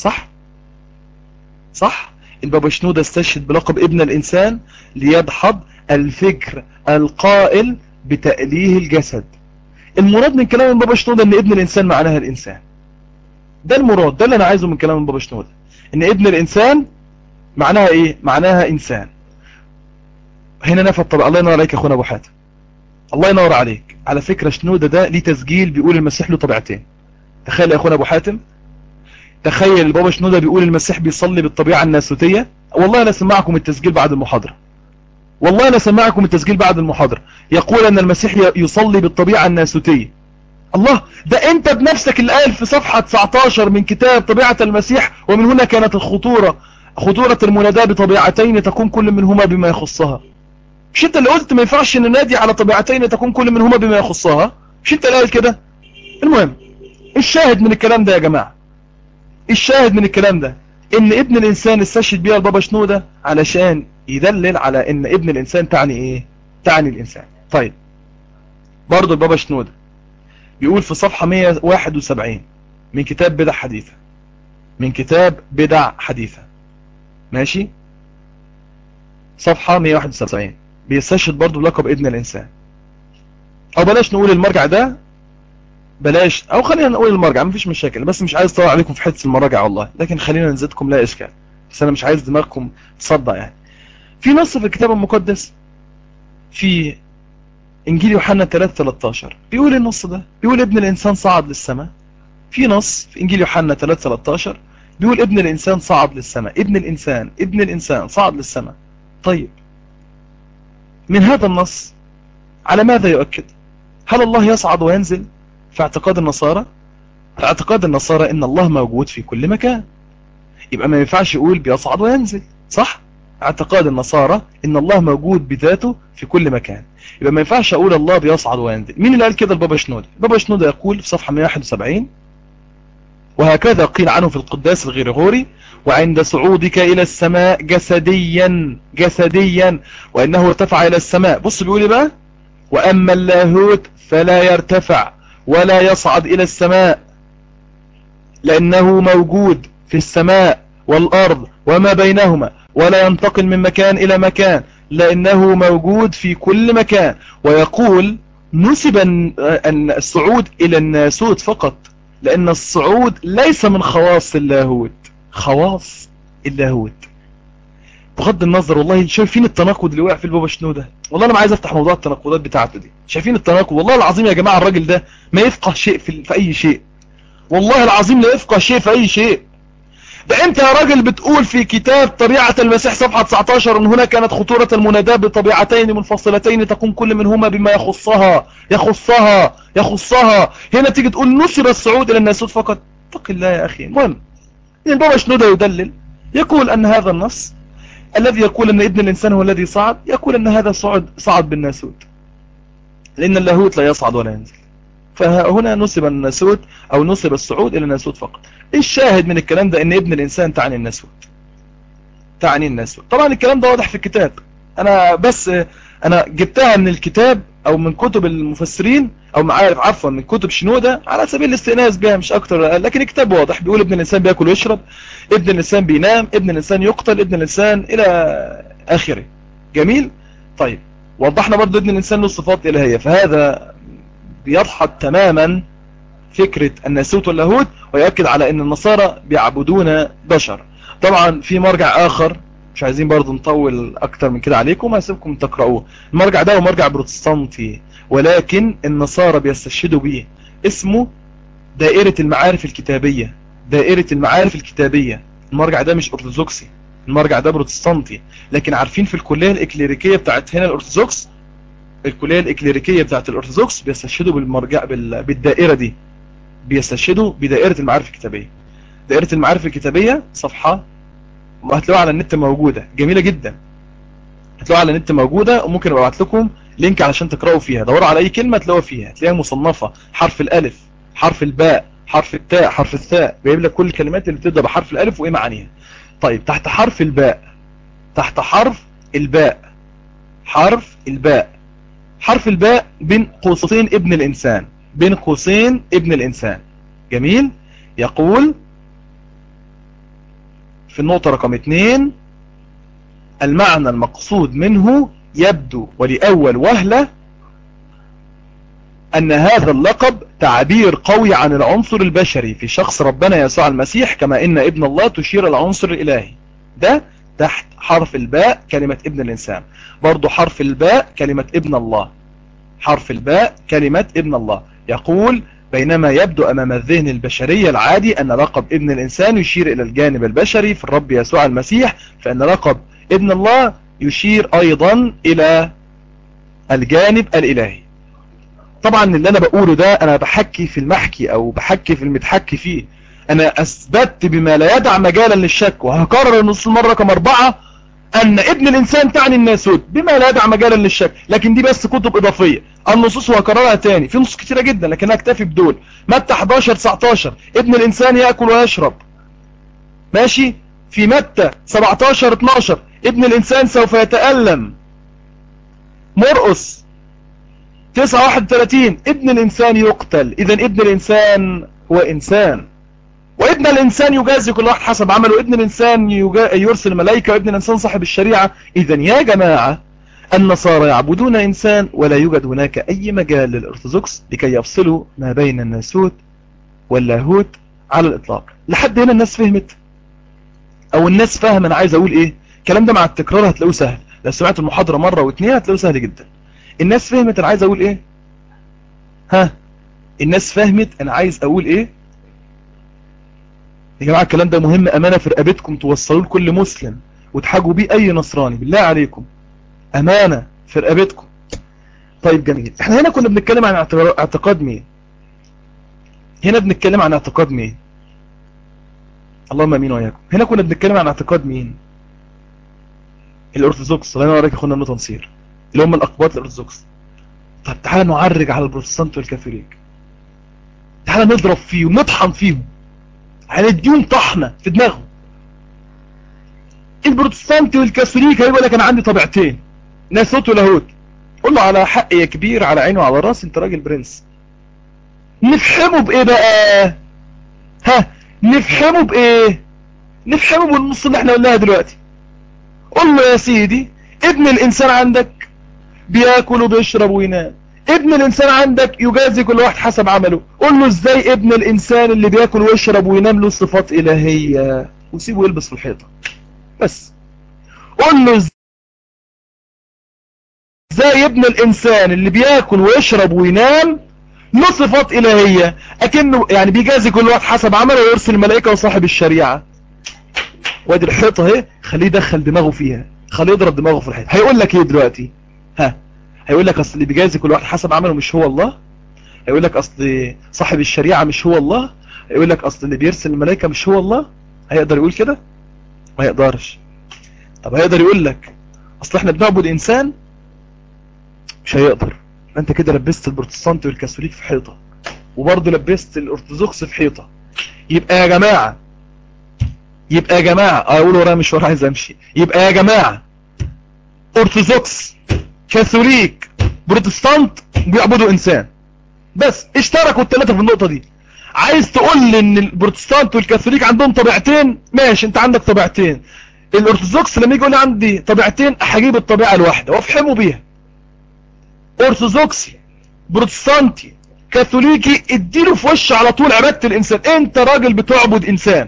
صح البابا شنودة استشهد بلقب ابن الإنسان ليدحض الفكر القائل بتأليه الجسد. المراد من كلام البابا شنودة ان ابن الإنسان معناها الإنسان، ده المراد، ده اللي انا عايزه من كلام البابا شنودة، ان ابن الإنسان معناها ايه؟ معناها إنسان. هنا نفى الطبع. الله ينور عليك يا اخونا ابو حاتم، الله ينور عليك. على فكرة شنودة ده ليه تسجيل بيقول المسيح له طبيعتين. تخيل يا اخونا ابو حاتم، تخيل البابا شنودة بيقول المسيح بيصلي بالطبيعة الناسوتية. والله انا سمعكم التسجيل بعد المحاضرة، والله انا سمعكم التسجيل بعد المحاضرة. يقول ان المسيح يصلي بالطبيعة الناسوتية. الله، ده انت بنفسك اللي قال في صفحة 19 من كتاب طبيعة المسيح، ومن هنا كانت خطورة المناداة بطبيعتين تكون كل منهما بما يخصها. مش انت اللي قلت ما ينفعش ننادي على طبيعتين تكون كل منهما بما يخصها؟ مش انت اللي قال كده؟ المهم، الشاهد من الكلام ده يا جماعة، الشاهد من الكلام ده ان ابن الانسان استشهد بيها البابا شنودة علشان يدلل على ان ابن الانسان تعني ايه؟ تعني الانسان. طيب برضو البابا شنودة بيقول في صفحة 171 من كتاب بدع حديثة، من كتاب بدع حديثة، ماشي، صفحة 171 بيستشهد برضو بلقب ابن الانسان. او بلاش نقول المرجع ده، بلاش، او خلينا نقول المرجع، مفيش مشاكل، بس مش عايز اطلع عليكم في حته المراجع والله، لكن خلينا نزيدكم لا اشكال، بس انا مش عايز دماغكم تصدع. يعني في نص في الكتاب المقدس في انجيل يوحنا 3:13 بيقول النص ده، بيقول ابن الانسان صعد للسماء. في نص في انجيل يوحنا 3:13 بيقول ابن الانسان صعد للسماء، ابن الانسان صعد للسماء. طيب من هذا النص على ماذا يؤكد؟ هل الله يصعد وينزل؟ في اعتقاد النصارى، في اعتقاد النصارى ان الله موجود في كل مكان، يبقى ما ينفعش يقول بيصعد وينزل، صح؟ اعتقاد النصارى ان الله موجود بذاته في كل مكان، يبقى ما ينفعش اقول الله بيصعد وينزل. مين اللي قال كده؟ البابا شنودة. البابا شنودة يقول في صفحة 171 وهكذا قيل عنه في القداس الغريغوري: وعند صعودك إلى السماء جسديا وإنه ارتفع إلى السماء. بص بيقول بقى: وأما اللاهوت فلا يرتفع ولا يصعد إلى السماء، لأنه موجود في السماء والأرض وما بينهما، ولا ينتقل من مكان إلى مكان، لأنه موجود في كل مكان. ويقول: نسب أن الصعود إلى الناسوت فقط، لأن الصعود ليس من خواص اللاهوت. خواص اللاهوت بغض النظر. والله شايفين التناقض اللي وقع في البابا شنودة؟ والله انا ما عايز افتح موضوع التناقضات بتاعته دي. شايفين التناقض؟ والله العظيم يا جماعة الراجل ده ما يفقه شيء في اي شيء. والله العظيم لا يفقه شيء في اي شيء. ده انت يا راجل بتقول في كتاب طبيعة المسيح صفحة 19 ان هنا كانت خطورة المناداة بطبيعتين منفصلتين تقوم كل منهما بما يخصها. هنا تيجي تقول نسب الصعود الى الناسوت فقط. اتق الله يا اخي. المهم البابا شنودة يدلل، يقول ان هذا النص الذي يقول ان ابن الانسان هو الذي صعد، يقول ان هذا صعد بالناسوت، لان اللاهوت لا يصعد ولا ينزل. فهنا نسب الناسوت او نسب الصعود الى الناسوت فقط. الشاهد من الكلام ده ان ابن الانسان تعني الناسوت. طبعا الكلام ده واضح في الكتاب. انا جبتها من الكتاب او من كتب المفسرين او عفوا من كتب شنودة على سبيل الاستئناس بها مش اكتر، لكن الكتاب واضح بيقول ابن الانسان بياكل ويشرب، ابن الانسان بينام، ابن الانسان يقتل، ابن الانسان الى اخره. جميل. طيب وضحنا برضو ابن الانسان له صفات الهية، فهذا بيضحك تماما فكرة الناسوت واللاهوت، ويؤكد على ان النصارى بيعبدون بشر. طبعا في مرجع اخر مش عايزين برضو نطول اكتر من كده عليكم، هسيبكم تقرأوه. المرجع ده هو مرجع بروتستانتي، ولكن النصارى بيستشهدوا بيه، اسمه دائرة المعارف الكتابية. المرجع ده مش ارثوذكسي، المرجع ده بروتستانتي، لكن عارفين في الكلية الإكليريكية بتاعت هنا الارثوذكس، الكلية الإكليريكية بتاعت الارثوذكس بيستشهدوا بالمرجع بالدائرة دي، بيستشهدوا بدائرة المعارف الكتابية. دائرة المعارف الكتابية صفحة وهتلاقوها على النت موجودة، جميلة جدا، هتلاقوها على النت موجودة، وممكن ابقى ابعت لكم لينك علشان تقرأوا فيها. دوروا على اي كلمة تلاقوها فيها، هتلاقيها مصنفة: حرف الالف، حرف الباء، حرف التاء، حرف الثاء، جايب لك كل الكلمات اللي بتبدأ بحرف الالف وايه معانيها. طيب تحت حرف الباء، حرف الباء بين قوسين ابن الانسان، جميل. يقول في النقطة رقم 2: المعنى المقصود منه يبدو ولأول وهلة أن هذا اللقب تعبير قوي عن العنصر البشري في شخص ربنا يسوع المسيح، كما إن ابن الله تشير العنصر الإلهي. ده تحت حرف الباء كلمة ابن الإنسان. برضو حرف الباء كلمة ابن الله. يقول: بينما يبدو أمام الذهن البشري العادي أن لقب ابن الإنسان يشير إلى الجانب البشري في الرب يسوع المسيح، فإن لقب ابن الله يشير أيضا إلى الجانب الإلهي. طبعا اللي أنا بقوله ده أنا بحكي في المحكي أو بحكي في المتحكي فيه، أنا أثبت بما لا يدع مجالا للشك، وهكرر النص المرة رقم 4 أن ابن الإنسان تعني الناسوت بما لا يدع مجالا للشك. لكن دي بس كتب إضافية، النصوص وهكررها تاني، في نصوص كتيرة جدا لكن أكتفي بدول. متى 11-19 ابن الإنسان يأكل ويشرب، ماشي. في متى 17-12 ابن الإنسان سوف يتألم. مرقس 9-31 ابن الإنسان يقتل. إذن ابن الإنسان هو إنسان، وابن الإنسان يجازي كل واحد حسب عمله، ابن الإنسان يرسل ملائكة، وابن الإنسان صاحب الشريعة. إذن يا جماعة النصارى يعبدون إنسان، ولا يوجد هناك أي مجال للأرثوذكس لكي يفصلوا ما بين الناسوت واللاهوت على الإطلاق. لحد هنا الناس فهمت أو الناس فاهم أنا عايز أقول إيه؟ الكلام ده مع التكرار هتلاقوه سهل، لو سمعت المحاضرة مرة واثنين هتلاقوه سهل جدا. الناس فهمت أنا عايز أقول إيه؟ الناس فهمت أنا عايز أقول إيه؟ يا جماعة الكلام ده مهم، أمانة في رقبتكم توصلوا لكل مسلم وتحاجوا بيه أي نصراني، بالله عليكم أمانة في رقبتكم. طيب جميل. احنا هنا كنا بنتكلم عن اعتقاد مين؟ اللهم امين وياكم. هنا كنا بنتكلم عن اعتقاد مين؟ الأرثوذكس. الله ينور عليك يا اخونا النو تنصير، اللي هم الأقباط الأرثوذكس. طب تعالى نعرج على البروتستانت والكاثوليك، تعالى نضرب فيهم نطحن فيهم. هنديهم طحنة في دماغهم. البروتستانت والكاثوليك هيقول لك انا عندي طبيعتين، ناسوت ولاهوت. قول له على حق يا كبير، على عيني وعلى راسي، انت راجل برنس. نفهمه بايه بقى؟ نفهمه بايه؟ نفهمه بالنص اللي احنا قلناها دلوقتي. قول له يا سيدي ابن الانسان عندك بياكل وبيشرب وينام، ابن الانسان عندك يجازي كل واحد حسب عمله. قول له ازاي ابن الانسان اللي بياكل ويشرب وينام له صفات الهية، وسيبه يلبس في الحيطة بس. قول له ازاي ابن الانسان اللي بياكل ويشرب وينام له صفات الهية، اكنه يعني بيجازي كل واحد حسب عمله ويرسل الملائكة وصاحب الشريعة. وادي الحيطة اهي، خليه يدخل دماغه فيها، خليه يضرب دماغه في الحيطة. هيقول لك ايه دلوقتي؟ هيقول لك اصل اللي بيجازي كل واحد حسب عمله مش هو الله. هيقول لك اصل صاحب الشريعة مش هو الله. هيقول لك اصل اللي بيرسل الملائكة مش هو الله. هيقدر يقول كده؟ ما يقدرش. طب هيقدر يقول لك اصل احنا بنعبد انسان؟ مش هيقدر. انت كده لبست البروتستانت والكاثوليك في حيطة، وبرضه لبست الارثوذكس في حيطة. يبقى يا جماعة، اقول ورايا مش ورايا، عايز امشي. يبقى يا جماعة ارثوذكس كاثوليك بروتستانت بيعبدوا انسان بس، اشتركوا الثلاثة في النقطة دي. عايز تقول لي ان البروتستانت والكاثوليك عندهم طبيعتين؟ ماشي، انت عندك طبيعتين. الارثوذكس لما يجي يقول لي عندي طبيعتين، هجيب الطبيعة الواحدة وافهمه بيها. ارثوذكسي بروتستانتي كاثوليكي اديله في وش على طول عبادة الانسان. انت راجل بتعبد انسان.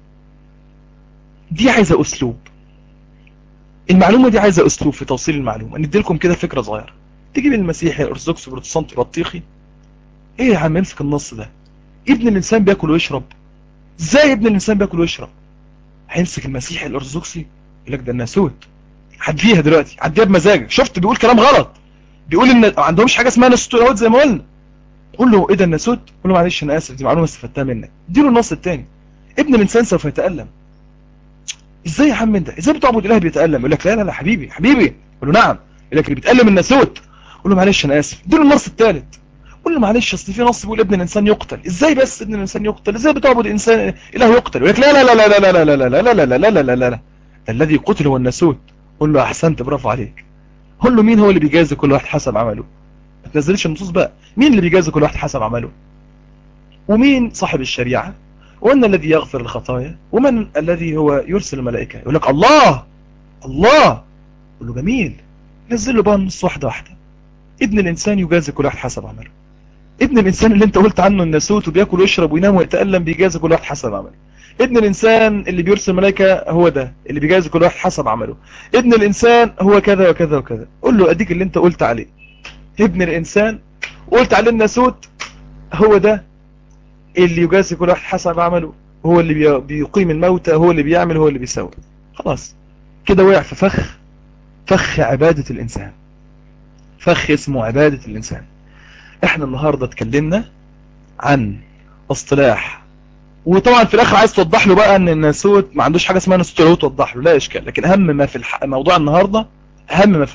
دي عايزة اسلوب، المعلومة دي عايزة اسلوب في توصيل المعلومة. ندي لكم كده فكرة صغيرة. تجيب المسيحي الارثوذكس بروتستانتي بطيخي، ايه يا عم امسك النص ده، ابن الانسان بياكل ويشرب. ازاي ابن الانسان بياكل ويشرب؟ هيمسك المسيحي الارثوذكسي يقول لك ده الناسوت. عديها دلوقتي، عديها بمزاجك. شفت بيقول كلام غلط، بيقول ان ما عندهمش حاجه اسمها ناسوت ولاهوت زي ما قلنا. قول له ايه ده الناسوت؟ قول له معلش انا اسف، دي معلومه استفدتها منك. اديله النص الثاني، ابن الانسان سوف يتالم. ازاي يا عم انت ازاي بتعبد اله بيتالم؟ يقول لك لا لا لا حبيبي حبيبي. قول له نعم. يقول لك اللي بيتالم الناسوت. قول له معلش انا اسف. اديله النص الثالث. قول له معلش اصل في نص بيقول ابن الانسان يقتل. ازاي بس ابن الانسان يقتل؟ ازاي بتعبد انسان اله يقتل؟ يقول لك لا لا لا لا لا لا لا لا لا لا لا لا لا لا لا، الذي قتل هو الناسوت. قول له احسنت، برافو عليك. قول له مين هو اللي بيجازي كل واحد حسب عمله؟ ما تنزلش النصوص بقى. مين اللي بيجازي كل واحد حسب عمله؟ ومين صاحب الشريعة؟ ومن الذي يغفر الخطايا؟ ومن الذي هو يرسل الملائكة؟ يقول لك الله. الله. قول له جميل، نزل له بقى النص واحدة واحدة. ابن الانسان يجازي كل واحد حسب عمله. ابن الانسان اللي انت قلت عنه الناسوت وبياكل ويشرب وينام ويتألم بيجازي كل واحد حسب عمله. ابن الانسان اللي بيرسل الملائكة هو ده اللي بيجازي كل واحد حسب عمله. ابن الانسان هو كذا وكذا وكذا. قول له اديك اللي انت قلت عليه ابن الانسان، قلت عليه الناسوت، هو ده اللي يجازي كل واحد حسب عمله، هو اللي بيقيم الموتى، هو اللي بيعمل، هو اللي بيسوي. خلاص كده وقع في فخ عبادة الانسان، فخ اسمه عبادة الانسان. احنا النهاردة اتكلمنا عن اصطلاح، وطبعا في الاخر عايز توضح له بقى ان الناسوت ما عندوش حاجة اسمها ناسوت ولاهوت، توضح له لا اشكال. لكن اهم ما في الموضوع النهاردة، اهم ما في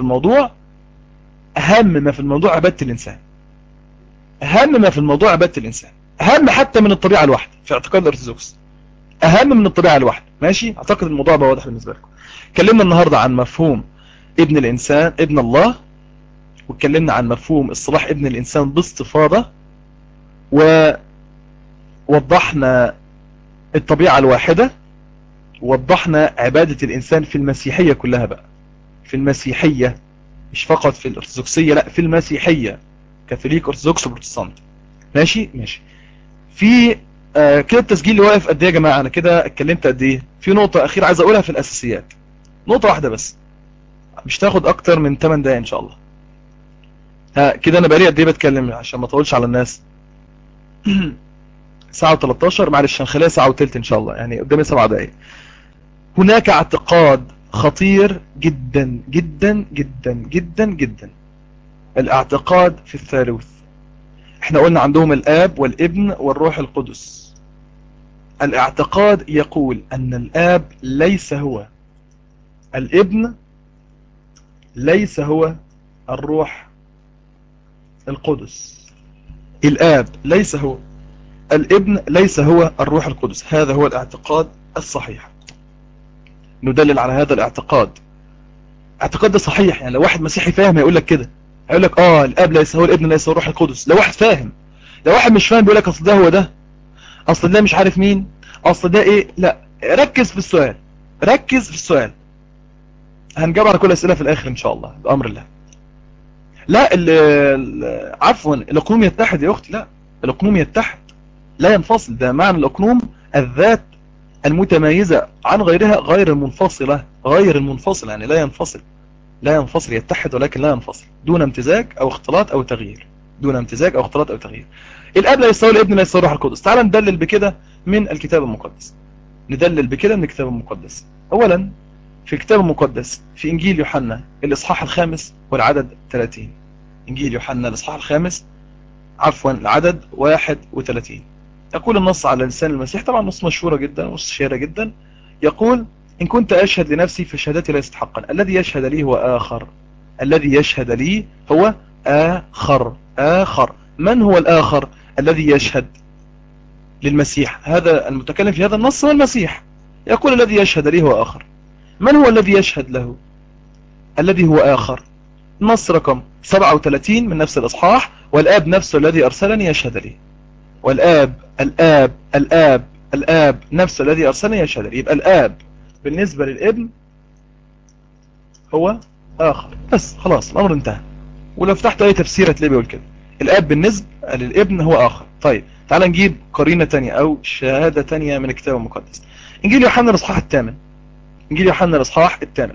الموضوع عبادة الانسان. اهم ما في الموضوع عبادة الانسان، اهم حتى من الطبيعة الواحدة في اعتقاد الارثوذكس، اهم من الطبيعة الواحدة. ماشي، اعتقد الموضوع بقى واضح بالنسبة لكم. اتكلمنا النهاردة عن مفهوم ابن الانسان ابن الله، واتكلمنا عن مفهوم اصطلاح ابن الانسان باستفاضة، ووضحنا الطبيعة الواحدة، ووضحنا عبادة الانسان في المسيحية كلها بقى، في المسيحية مش فقط في الارثوذكسية، لا في المسيحية، كاثوليك ارثوذكس بروتستانت. ماشي. في كده التسجيل اللي واقف قد ايه يا جماعة؟ انا كده اتكلمت قد ايه؟ في نقطة اخيرة عايز اقولها في الاساسيات، نقطة واحدة بس، مش تاخد اكتر من 8 دقايق ان شاء الله. كده انا بقالي قد ايه بتكلم عشان ما اطولش على الناس؟ ساعة و13، معلش هنخليها ساعة وتلت ان شاء الله، يعني قدامي 7 دقايق. هناك اعتقاد خطير جدا جدا جدا جدا جدا، الاعتقاد في الثالوث. احنا قلنا عندهم الاب والابن والروح القدس. الاعتقاد يقول ان الاب ليس هو الابن، ليس هو الروح القدس. الاب ليس هو الابن ليس هو الروح القدس. هذا هو الاعتقاد الصحيح، ندلل على هذا الاعتقاد. اعتقاد ده صحيح، يعني لو واحد مسيحي فاهم هيقول لك كده، هيقول لك الاب ليس هو الابن ليس هو الروح القدس. لو واحد فاهم، لو واحد مش فاهم بيقول لك اصل ده هو ده، اصل ده مش عارف مين، اصل ده ايه. لا، ركز في السؤال، ركز في السؤال. هنجاوب على كل الاسئله في الاخر ان شاء الله بامر الله. لا عفوا، الاقنوم يتحد يا اختي. لا، الاقنوم يتحد لا ينفصل. ده معنى الاقنوم، الذات المتميزة عن غيرها، غير المنفصلة، غير المنفصلة، يعني لا ينفصل، لا ينفصل، يتحد ولكن لا ينفصل، دون امتزاج او اختلاط او تغيير، دون امتزاج او اختلاط او تغيير. الاب لا يستوي الابن لا يستوي الروح القدس. تعال ندلل بكده من الكتاب المقدس، ندلل بكده من الكتاب المقدس. اولا في الكتاب المقدس في انجيل يوحنا الاصحاح 5 والعدد 30. انجيل يوحنا الاصحاح 5 عفوا العدد 31. يقول النص على لسان المسيح، طبعا نص مشهورة جدا وشهيرة جدا، يقول: إن كنت أشهد لنفسي فشهادتي ليست حقا، الذي يشهد لي هو آخر، الذي يشهد لي هو آخر. آخر، من هو الآخر الذي يشهد للمسيح؟ هذا المتكلم في هذا النص هو المسيح، يقول الذي يشهد لي هو آخر. من هو الذي يشهد له؟ الذي هو آخر. نص رقم 37 من نفس الإصحاح: والآب نفسه الذي أرسلني يشهد لي. والآب، الآب، الآب، الآب نفسه الذي أرسلني يشهد لي. يبقى الآب بالنسبة للابن هو آخر، بس خلاص الأمر انتهى. ولو فتحت أي تفسير هتلاقيه بيقول كده، الآب بالنسبة للابن هو آخر. طيب تعال نجيب قرينة تانية أو شهادة تانية من الكتاب المقدس. إنجيل يوحنا الإصحاح 8، إنجيل يوحنا الإصحاح 8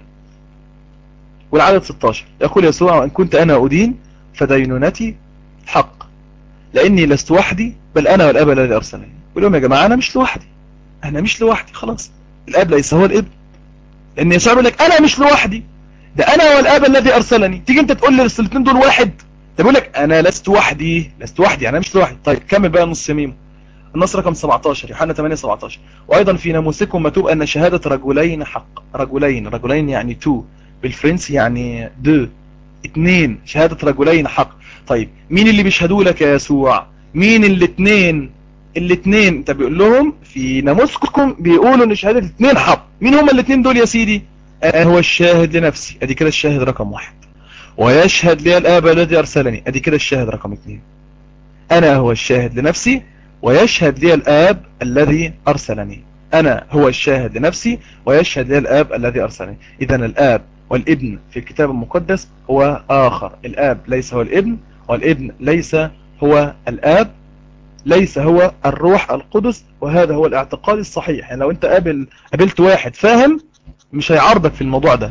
والعدد 16، يقول يسوع: وإن كنت أنا أدين فدينونتي حق، لأني لست وحدي بل أنا والآب الذي أرسلني. يقول لهم: يا جماعة أنا مش لوحدي، أنا مش لوحدي، خلاص الآب ليس هو الابن، لأن يسوع بيقول لك أنا مش لوحدي، ده أنا والآب الذي أرسلني. تيجي أنت تقول لي الاثنين دول واحد، ده بيقول لك أنا لست وحدي، لست وحدي، أنا مش لوحدي. طيب كمل بقى نص يميمه، النص رقم 17 يوحنا 8:17: وأيضا في ناموسكم مكتوب أن شهادة رجلين حق. رجلين، رجلين يعني تو، بالفرنسي يعني دو، اتنين، شهادة رجلين حق. طيب مين اللي بيشهدوا لك يا يسوع؟ مين الاتنين؟ الاتنين انت بيقول لهم في ناموسكم بيقولوا ان شهادة اتنين حق. مين هم الاتنين دول يا سيدي؟ هو الشاهد لنفسي، ادي كده الشاهد رقم 1، ويشهد لي الآب الذي أرسلني، ادي كده الشاهد رقم 2. انا هو الشاهد لنفسي ويشهد لي الآب الذي أرسلني. أنا هو الشاهد لنفسي ويشهد لي الآب الذي أرسلني. إذن الآب والابن في الكتاب المقدس هو آخر. الآب ليس هو الابن، والابن ليس هو الآب، ليس هو الروح القدس. وهذا هو الاعتقاد الصحيح. يعني لو أنت قابلت واحد فاهم مش هيعارضك في الموضوع ده،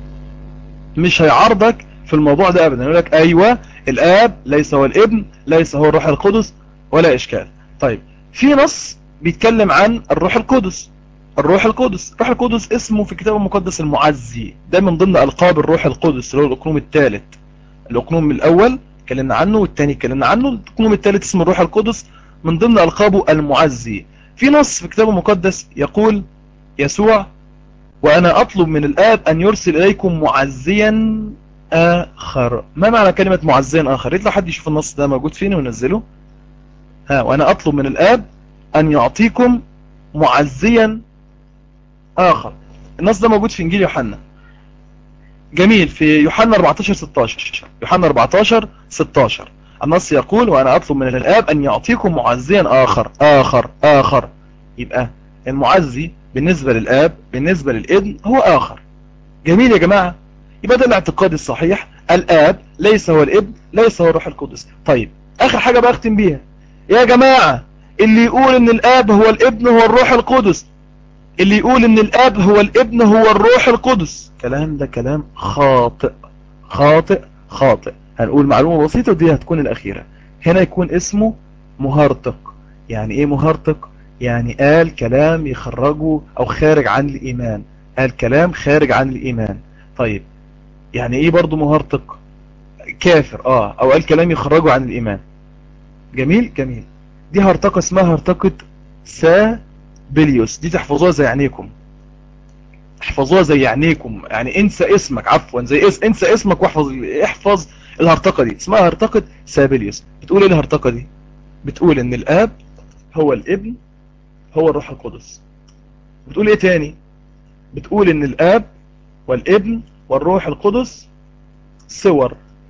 مش هيعارضك في الموضوع ده أبدا، يقول لك أيوة الآب ليس هو الابن ليس هو الروح القدس، ولا إشكال. طيب في نص بيتكلم عن الروح القدس. الروح القدس، الروح القدس اسمه في الكتاب المقدس المعزي، ده من ضمن ألقاب الروح القدس اللي هو الأقنوم الثالث. الأقنوم الأول اتكلمنا عنه والثاني اتكلمنا عنه، الأقنوم الثالث اسمه الروح القدس، من ضمن ألقابه المعزي. في نص في الكتاب المقدس يقول يسوع: وأنا أطلب من الآب أن يرسل إليكم معزيا آخر. ما معنى كلمة معزيا آخر؟ يطلع حد يشوف النص ده موجود فين ونزله. وأنا أطلب من الآب أن يعطيكم معزيا آخر. النص ده موجود في إنجيل يوحنا. جميل، في يوحنا 14:16. يوحنا 14:16 النص يقول: وأنا أطلب من الآب أن يعطيكم معزيا آخر. آخر، آخر. يبقى المعزي بالنسبة للآب بالنسبة للابن هو آخر. جميل يا جماعة، يبقى ده الاعتقاد الصحيح، الآب ليس هو الابن ليس هو الروح القدس. طيب آخر حاجة بقى أختم بيها يا جماعة، اللي يقول ان الآب هو الابن هو الروح القدس، اللي يقول ان الآب هو الابن هو الروح القدس، كلام ده كلام خاطئ، خاطئ، خاطئ. هنقول معلومة بسيطة ودي هتكون الأخيرة. هنا يكون اسمه مهرطق. يعني ايه مهرطق؟ يعني قال كلام يخرجه او خارج عن الإيمان، قال كلام خارج عن الإيمان. طيب يعني ايه برضو مهرطق؟ كافر، او قال كلام يخرجه عن الإيمان. جميل، جميل. دي هرطقة اسمها هرطقة سابليوس، دي تحفظوها زي عينيكم، احفظوها زي عينيكم، يعني انسى اسمك، عفوا زي انسى اسمك احفظ الهرطقة دي، اسمها هرطقة سابليوس. بتقول ايه الهرطقة دي؟ بتقول ان الآب هو الابن هو الروح القدس. بتقول ايه تاني؟ بتقول ان الاب والابن والروح القدس صور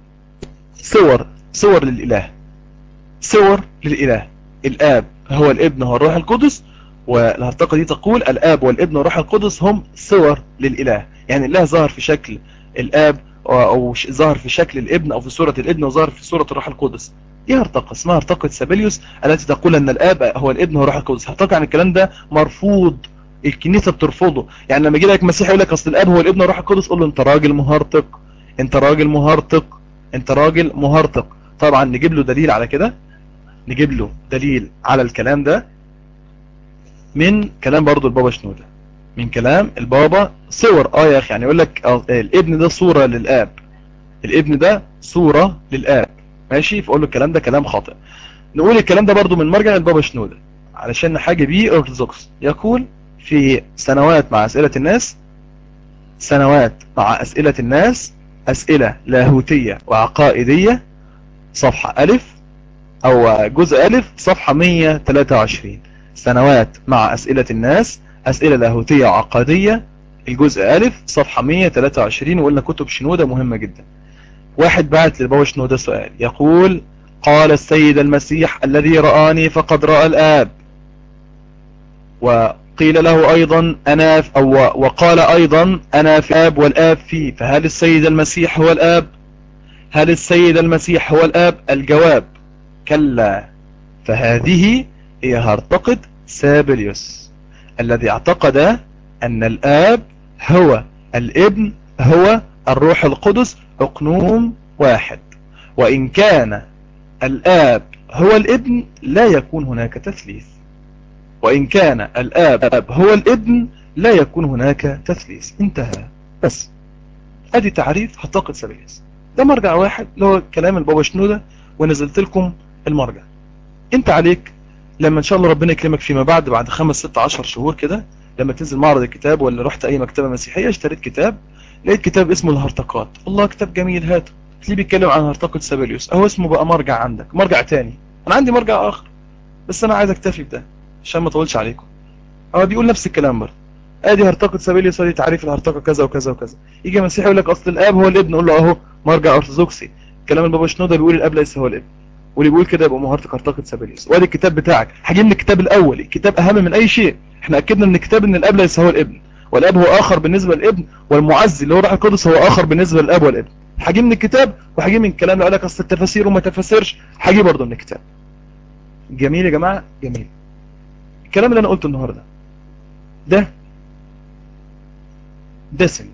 صور للإله، صور للإله. الآب هو الابن هو الروح القدس، والهرطقة دي تقول الآب والابن والروح القدس هم صور للإله، يعني الله ظهر في شكل الآب أو ظهر في شكل الابن أو في صورة الابن وظهر في صورة الروح القدس. دي هرطقة اسمها هرطقة سابيليوس التي تقول أن الآب هو الابن هو الروح القدس. هرطقة عن الكلام ده مرفوض، الكنيسة بترفضه. يعني لما يجي لك مسيح يقول لك أصل الآب هو الابن والروح القدس، قول له أنت راجل مهرطق، أنت راجل مهرطق، أنت راجل مهرطق. طبعا نجيب له دليل على كده، نجيب له دليل على الكلام ده من كلام برضو البابا شنودة، من كلام البابا. صور يا اخي، يعني يقول لك الابن ده صورة للآب، الابن ده صورة للآب، ماشي؟ فقول له الكلام ده كلام خاطئ. نقول الكلام ده برضو من مرجع البابا شنودة علشان حاجة بيه ارثوذكس. يقول في سنوات مع أسئلة الناس، سنوات مع أسئلة الناس، أسئلة لاهوتية وعقائدية، صفحة ألف أو جزء ألف صفحة 123. سنوات مع أسئلة الناس، أسئلة لاهوتية وعقادية، الجزء ألف صفحة 123. وقلنا كتب شنودة مهمة جدا. واحد بعت للبابا شنودة سؤال يقول: قال السيد المسيح الذي رآني فقد رأى الآب، وقيل له أيضا أنا وقال أيضا أنا في الآب والآب فيه، فهل السيد المسيح هو الآب؟ هل السيد المسيح هو الآب؟ الجواب: كلا. فهذه هي هرطقة سابيليوس الذي اعتقد أن الآب هو الابن هو الروح القدس أقنوم واحد، وإن كان الآب هو الابن لا يكون هناك تثليث، وإن كان الآب هو الابن لا يكون هناك تثليث. انتهى. بس ادي تعريف هرطقة سابيليوس. ده مرجع واحد اللي هو كلام البابا شنودة، ونزلت لكم المرجع. انت عليك لما ان شاء الله ربنا يكرمك فيما بعد 5 6 10 شهور كده، لما تنزل معرض الكتاب ولا رحت اي مكتبة مسيحية اشتريت كتاب، لقيت كتاب اسمه الهرطقات، والله كتاب جميل، هاته. تلاقيه بيتكلم عن هرطقة سابيليوس، اهو اسمه بقى مرجع عندك، مرجع تاني. انا عندي مرجع اخر بس انا عايز اكتفي بده عشان ما اطولش عليكم. هو بيقول نفس الكلام برضه، ادي هرطقة سابيليوس، ادي تعريف الهرطقة كذا وكذا وكذا. يجي مسيحي يقول لك اصل الاب هو الابن، اقول له اهو مرجع ارثوذكسي، كلام البابا شنودة بيقول الاب ليس هو الابن، واللي بيقول كده يبقى مهارتك هرطقة سابيليوس. وادي الكتاب بتاعك، هجيب من الكتاب الاول، الكتاب اهم من اي شيء. احنا اكدنا من الكتاب ان الاب ليس هو الابن، والاب هو اخر بالنسبه للابن، والمعزي اللي هو الروح القدس هو اخر بالنسبه للاب والابن. هجيب من الكتاب وهجيب من الكلام اللي قال لك اصل التفاسير وما تفسرش، هجيب برضه من الكتاب. جميل يا جماعه، جميل. الكلام اللي انا قلته النهارده ده دسم،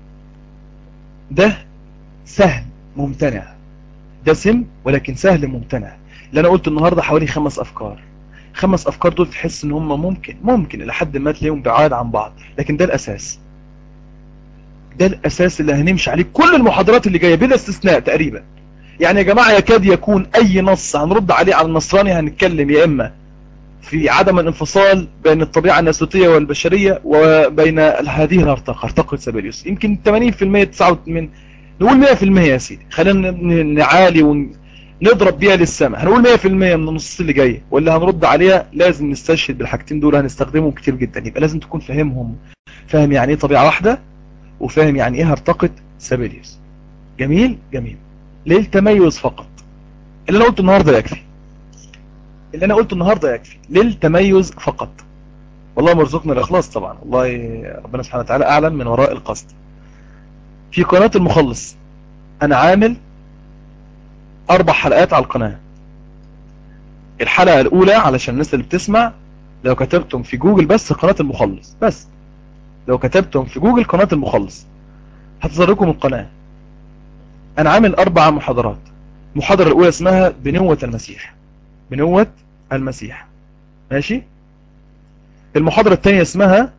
ده سهل ممتنع، دسم ولكن سهل ممتنع. اللي انا قلت النهارده حوالي 5 افكار. 5 افكار دول تحس ان هم ممكن الى حد ما تلاقيهم بعاد عن بعض، لكن ده الاساس، ده الاساس اللي هنمشي عليه كل المحاضرات اللي جايه بلا استثناء تقريبا. يعني يا جماعه يكاد يكون اي نص هنرد عليه على النصراني هنتكلم يا اما في عدم الانفصال بين الطبيعه الناسوتيه والبشريه وبين هذه الهرطقه، هرطقه سابيليوس. يمكن 80% 89، نقول 100% يا سيدي، خلينا نعالي ونضرب بيها للسماء، هنقول 100% من النصوص اللي جايه واللي هنرد عليها لازم نستشهد بالحاجتين دول، هنستخدمهم كتير جدا. يبقى لازم تكون فاهمهم، فاهم يعني ايه طبيعه واحده، وفاهم يعني ايه هرطقه سابيليوس. جميل جميل. للتميز فقط اللي انا قلته النهارده يكفي، اللي انا قلته النهارده يكفي للتميز فقط. والله مرزقنا الاخلاص طبعا، والله ربنا سبحانه وتعالى اعلم من وراء القصد. في قناه المخلص انا عامل 4 حلقات على القناه. الحلقة الأولى علشان الناس اللي بتسمع، لو كتبتم في جوجل بس قناة المخلص، بس لو كتبتم في جوجل قناة المخلص هتظهر لكم القناة. أنا عامل 4 محاضرات. المحاضرة الأولى اسمها بنوة المسيح، بنوة المسيح، ماشي. المحاضرة الثانية اسمها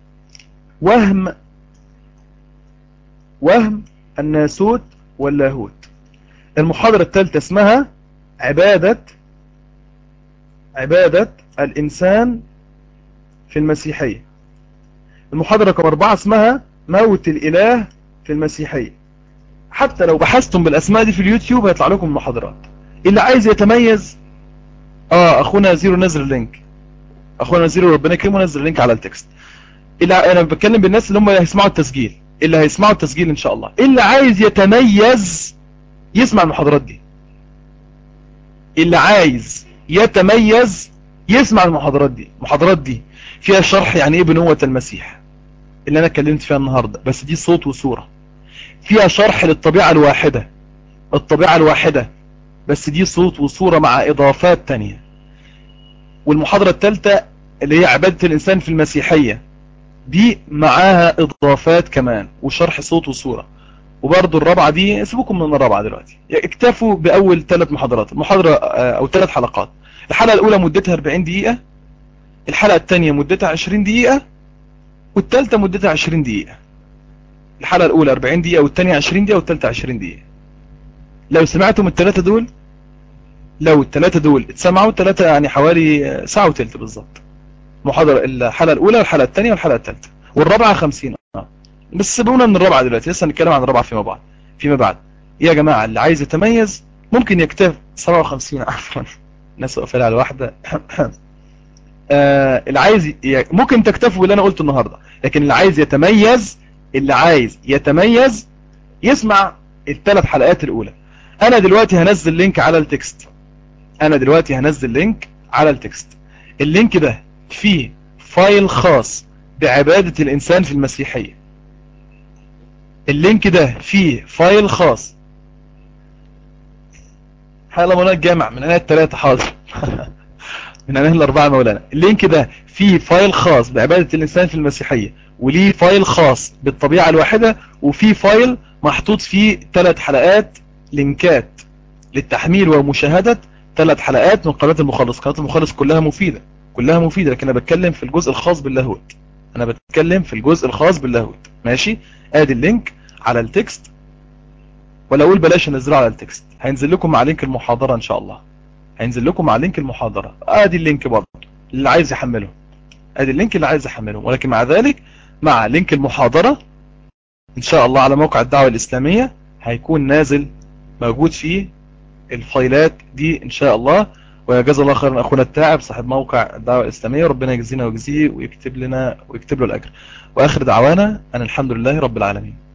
وهم الناسوت واللاهوت. المحاضرة الثالثة اسمها عبادة الإنسان في المسيحية. المحاضرة رقم 4 اسمها موت الإله في المسيحية. حتى لو بحثتم بالأسماء دي في اليوتيوب هيطلع لكم المحاضرات. اللي عايز يتميز اخونا زيرو نزل اللينك. اخونا زيرو ربنا يكرمه نزل اللينك على التكست. انا بتكلم بالناس اللي هم هيسمعوا التسجيل، اللي هيسمعوا التسجيل ان شاء الله، اللي عايز يتميز يسمع المحاضرات دي. اللي عايز يتميز يسمع المحاضرات دي. المحاضرات دي فيها شرح يعني ايه بنوة المسيح اللي انا اتكلمت فيها النهاردة، بس دي صوت وصورة. فيها شرح للطبيعة الواحدة، الطبيعة الواحدة، بس دي صوت وصورة مع اضافات تانية. والمحاضرة الثالثة اللي هي عبادة الانسان في المسيحية، دي معاها اضافات كمان وشرح صوت وصورة. وبرضو الرابعة دي سيبوكم من الرابعة دلوقتي، اكتفوا باول 3 محاضرات. المحاضرة او 3 حلقات. الحلقة الاولى مدتها 40 دقيقة، الحلقة الثانية مدتها 20 دقيقة، والثالثة مدتها 20 دقيقة. الحلقة الاولى 40 دقيقة، والثانية 20 دقيقة، والثالثة 20 دقيقة. لو سمعتم الثلاثة دول، لو الثلاثة دول اتسمعوا، الثلاثة يعني حوالي ساعة وثلث بالظبط. محاضرة الحلقة الاولى والحلقة الثانية والحلقة الثالثة، والرابعة 50. بس سيبونا من الرابعة دلوقتي، لسه هنتكلم عن الرابعة فيما بعد. يا جماعة اللي عايز يتميز ممكن يكتب 57 عفوا ناس قفل على واحدة اللي عايز ممكن تكتفوا باللي انا قلته النهاردة، لكن اللي عايز يتميز، اللي عايز يتميز يسمع ال3 حلقات الاولى. انا دلوقتي هنزل لينك على التكست، اللينك ده فيه فايل خاص بعبادة الانسان في المسيحية. اللينك ده فيه فايل خاص. حالا مولانا الجامع من انا ال3 حاضر من انا ال4 مولانا. اللينك ده فيه فايل خاص بعبادة الانسان في المسيحية، وليه فايل خاص بالطبيعة الواحدة، وفيه فايل محطوط فيه 3 حلقات لينكات للتحميل ومشاهدة 3 حلقات من قناة المخلص. قناة المخلص كلها مفيدة، لكن انا بتكلم في الجزء الخاص باللاهوت. ماشي. ادي اللينك على التكست، ولا اقول بلاش ننزله على التكست، هينزل لكم مع لينك المحاضرة ان شاء الله. ادي اللينك برضه اللي عايز يحمله، ولكن مع ذلك مع لينك المحاضرة ان شاء الله على موقع الدعوة الاسلامية هيكون نازل موجود فيه الفايلات دي ان شاء الله. وجزا الله خيرا اخونا التاعب صاحب موقع الدعوة الاسلامية، ربنا يجزينا ويجزيه ويكتب له الاجر. واخر دعوانا ان الحمد لله رب العالمين.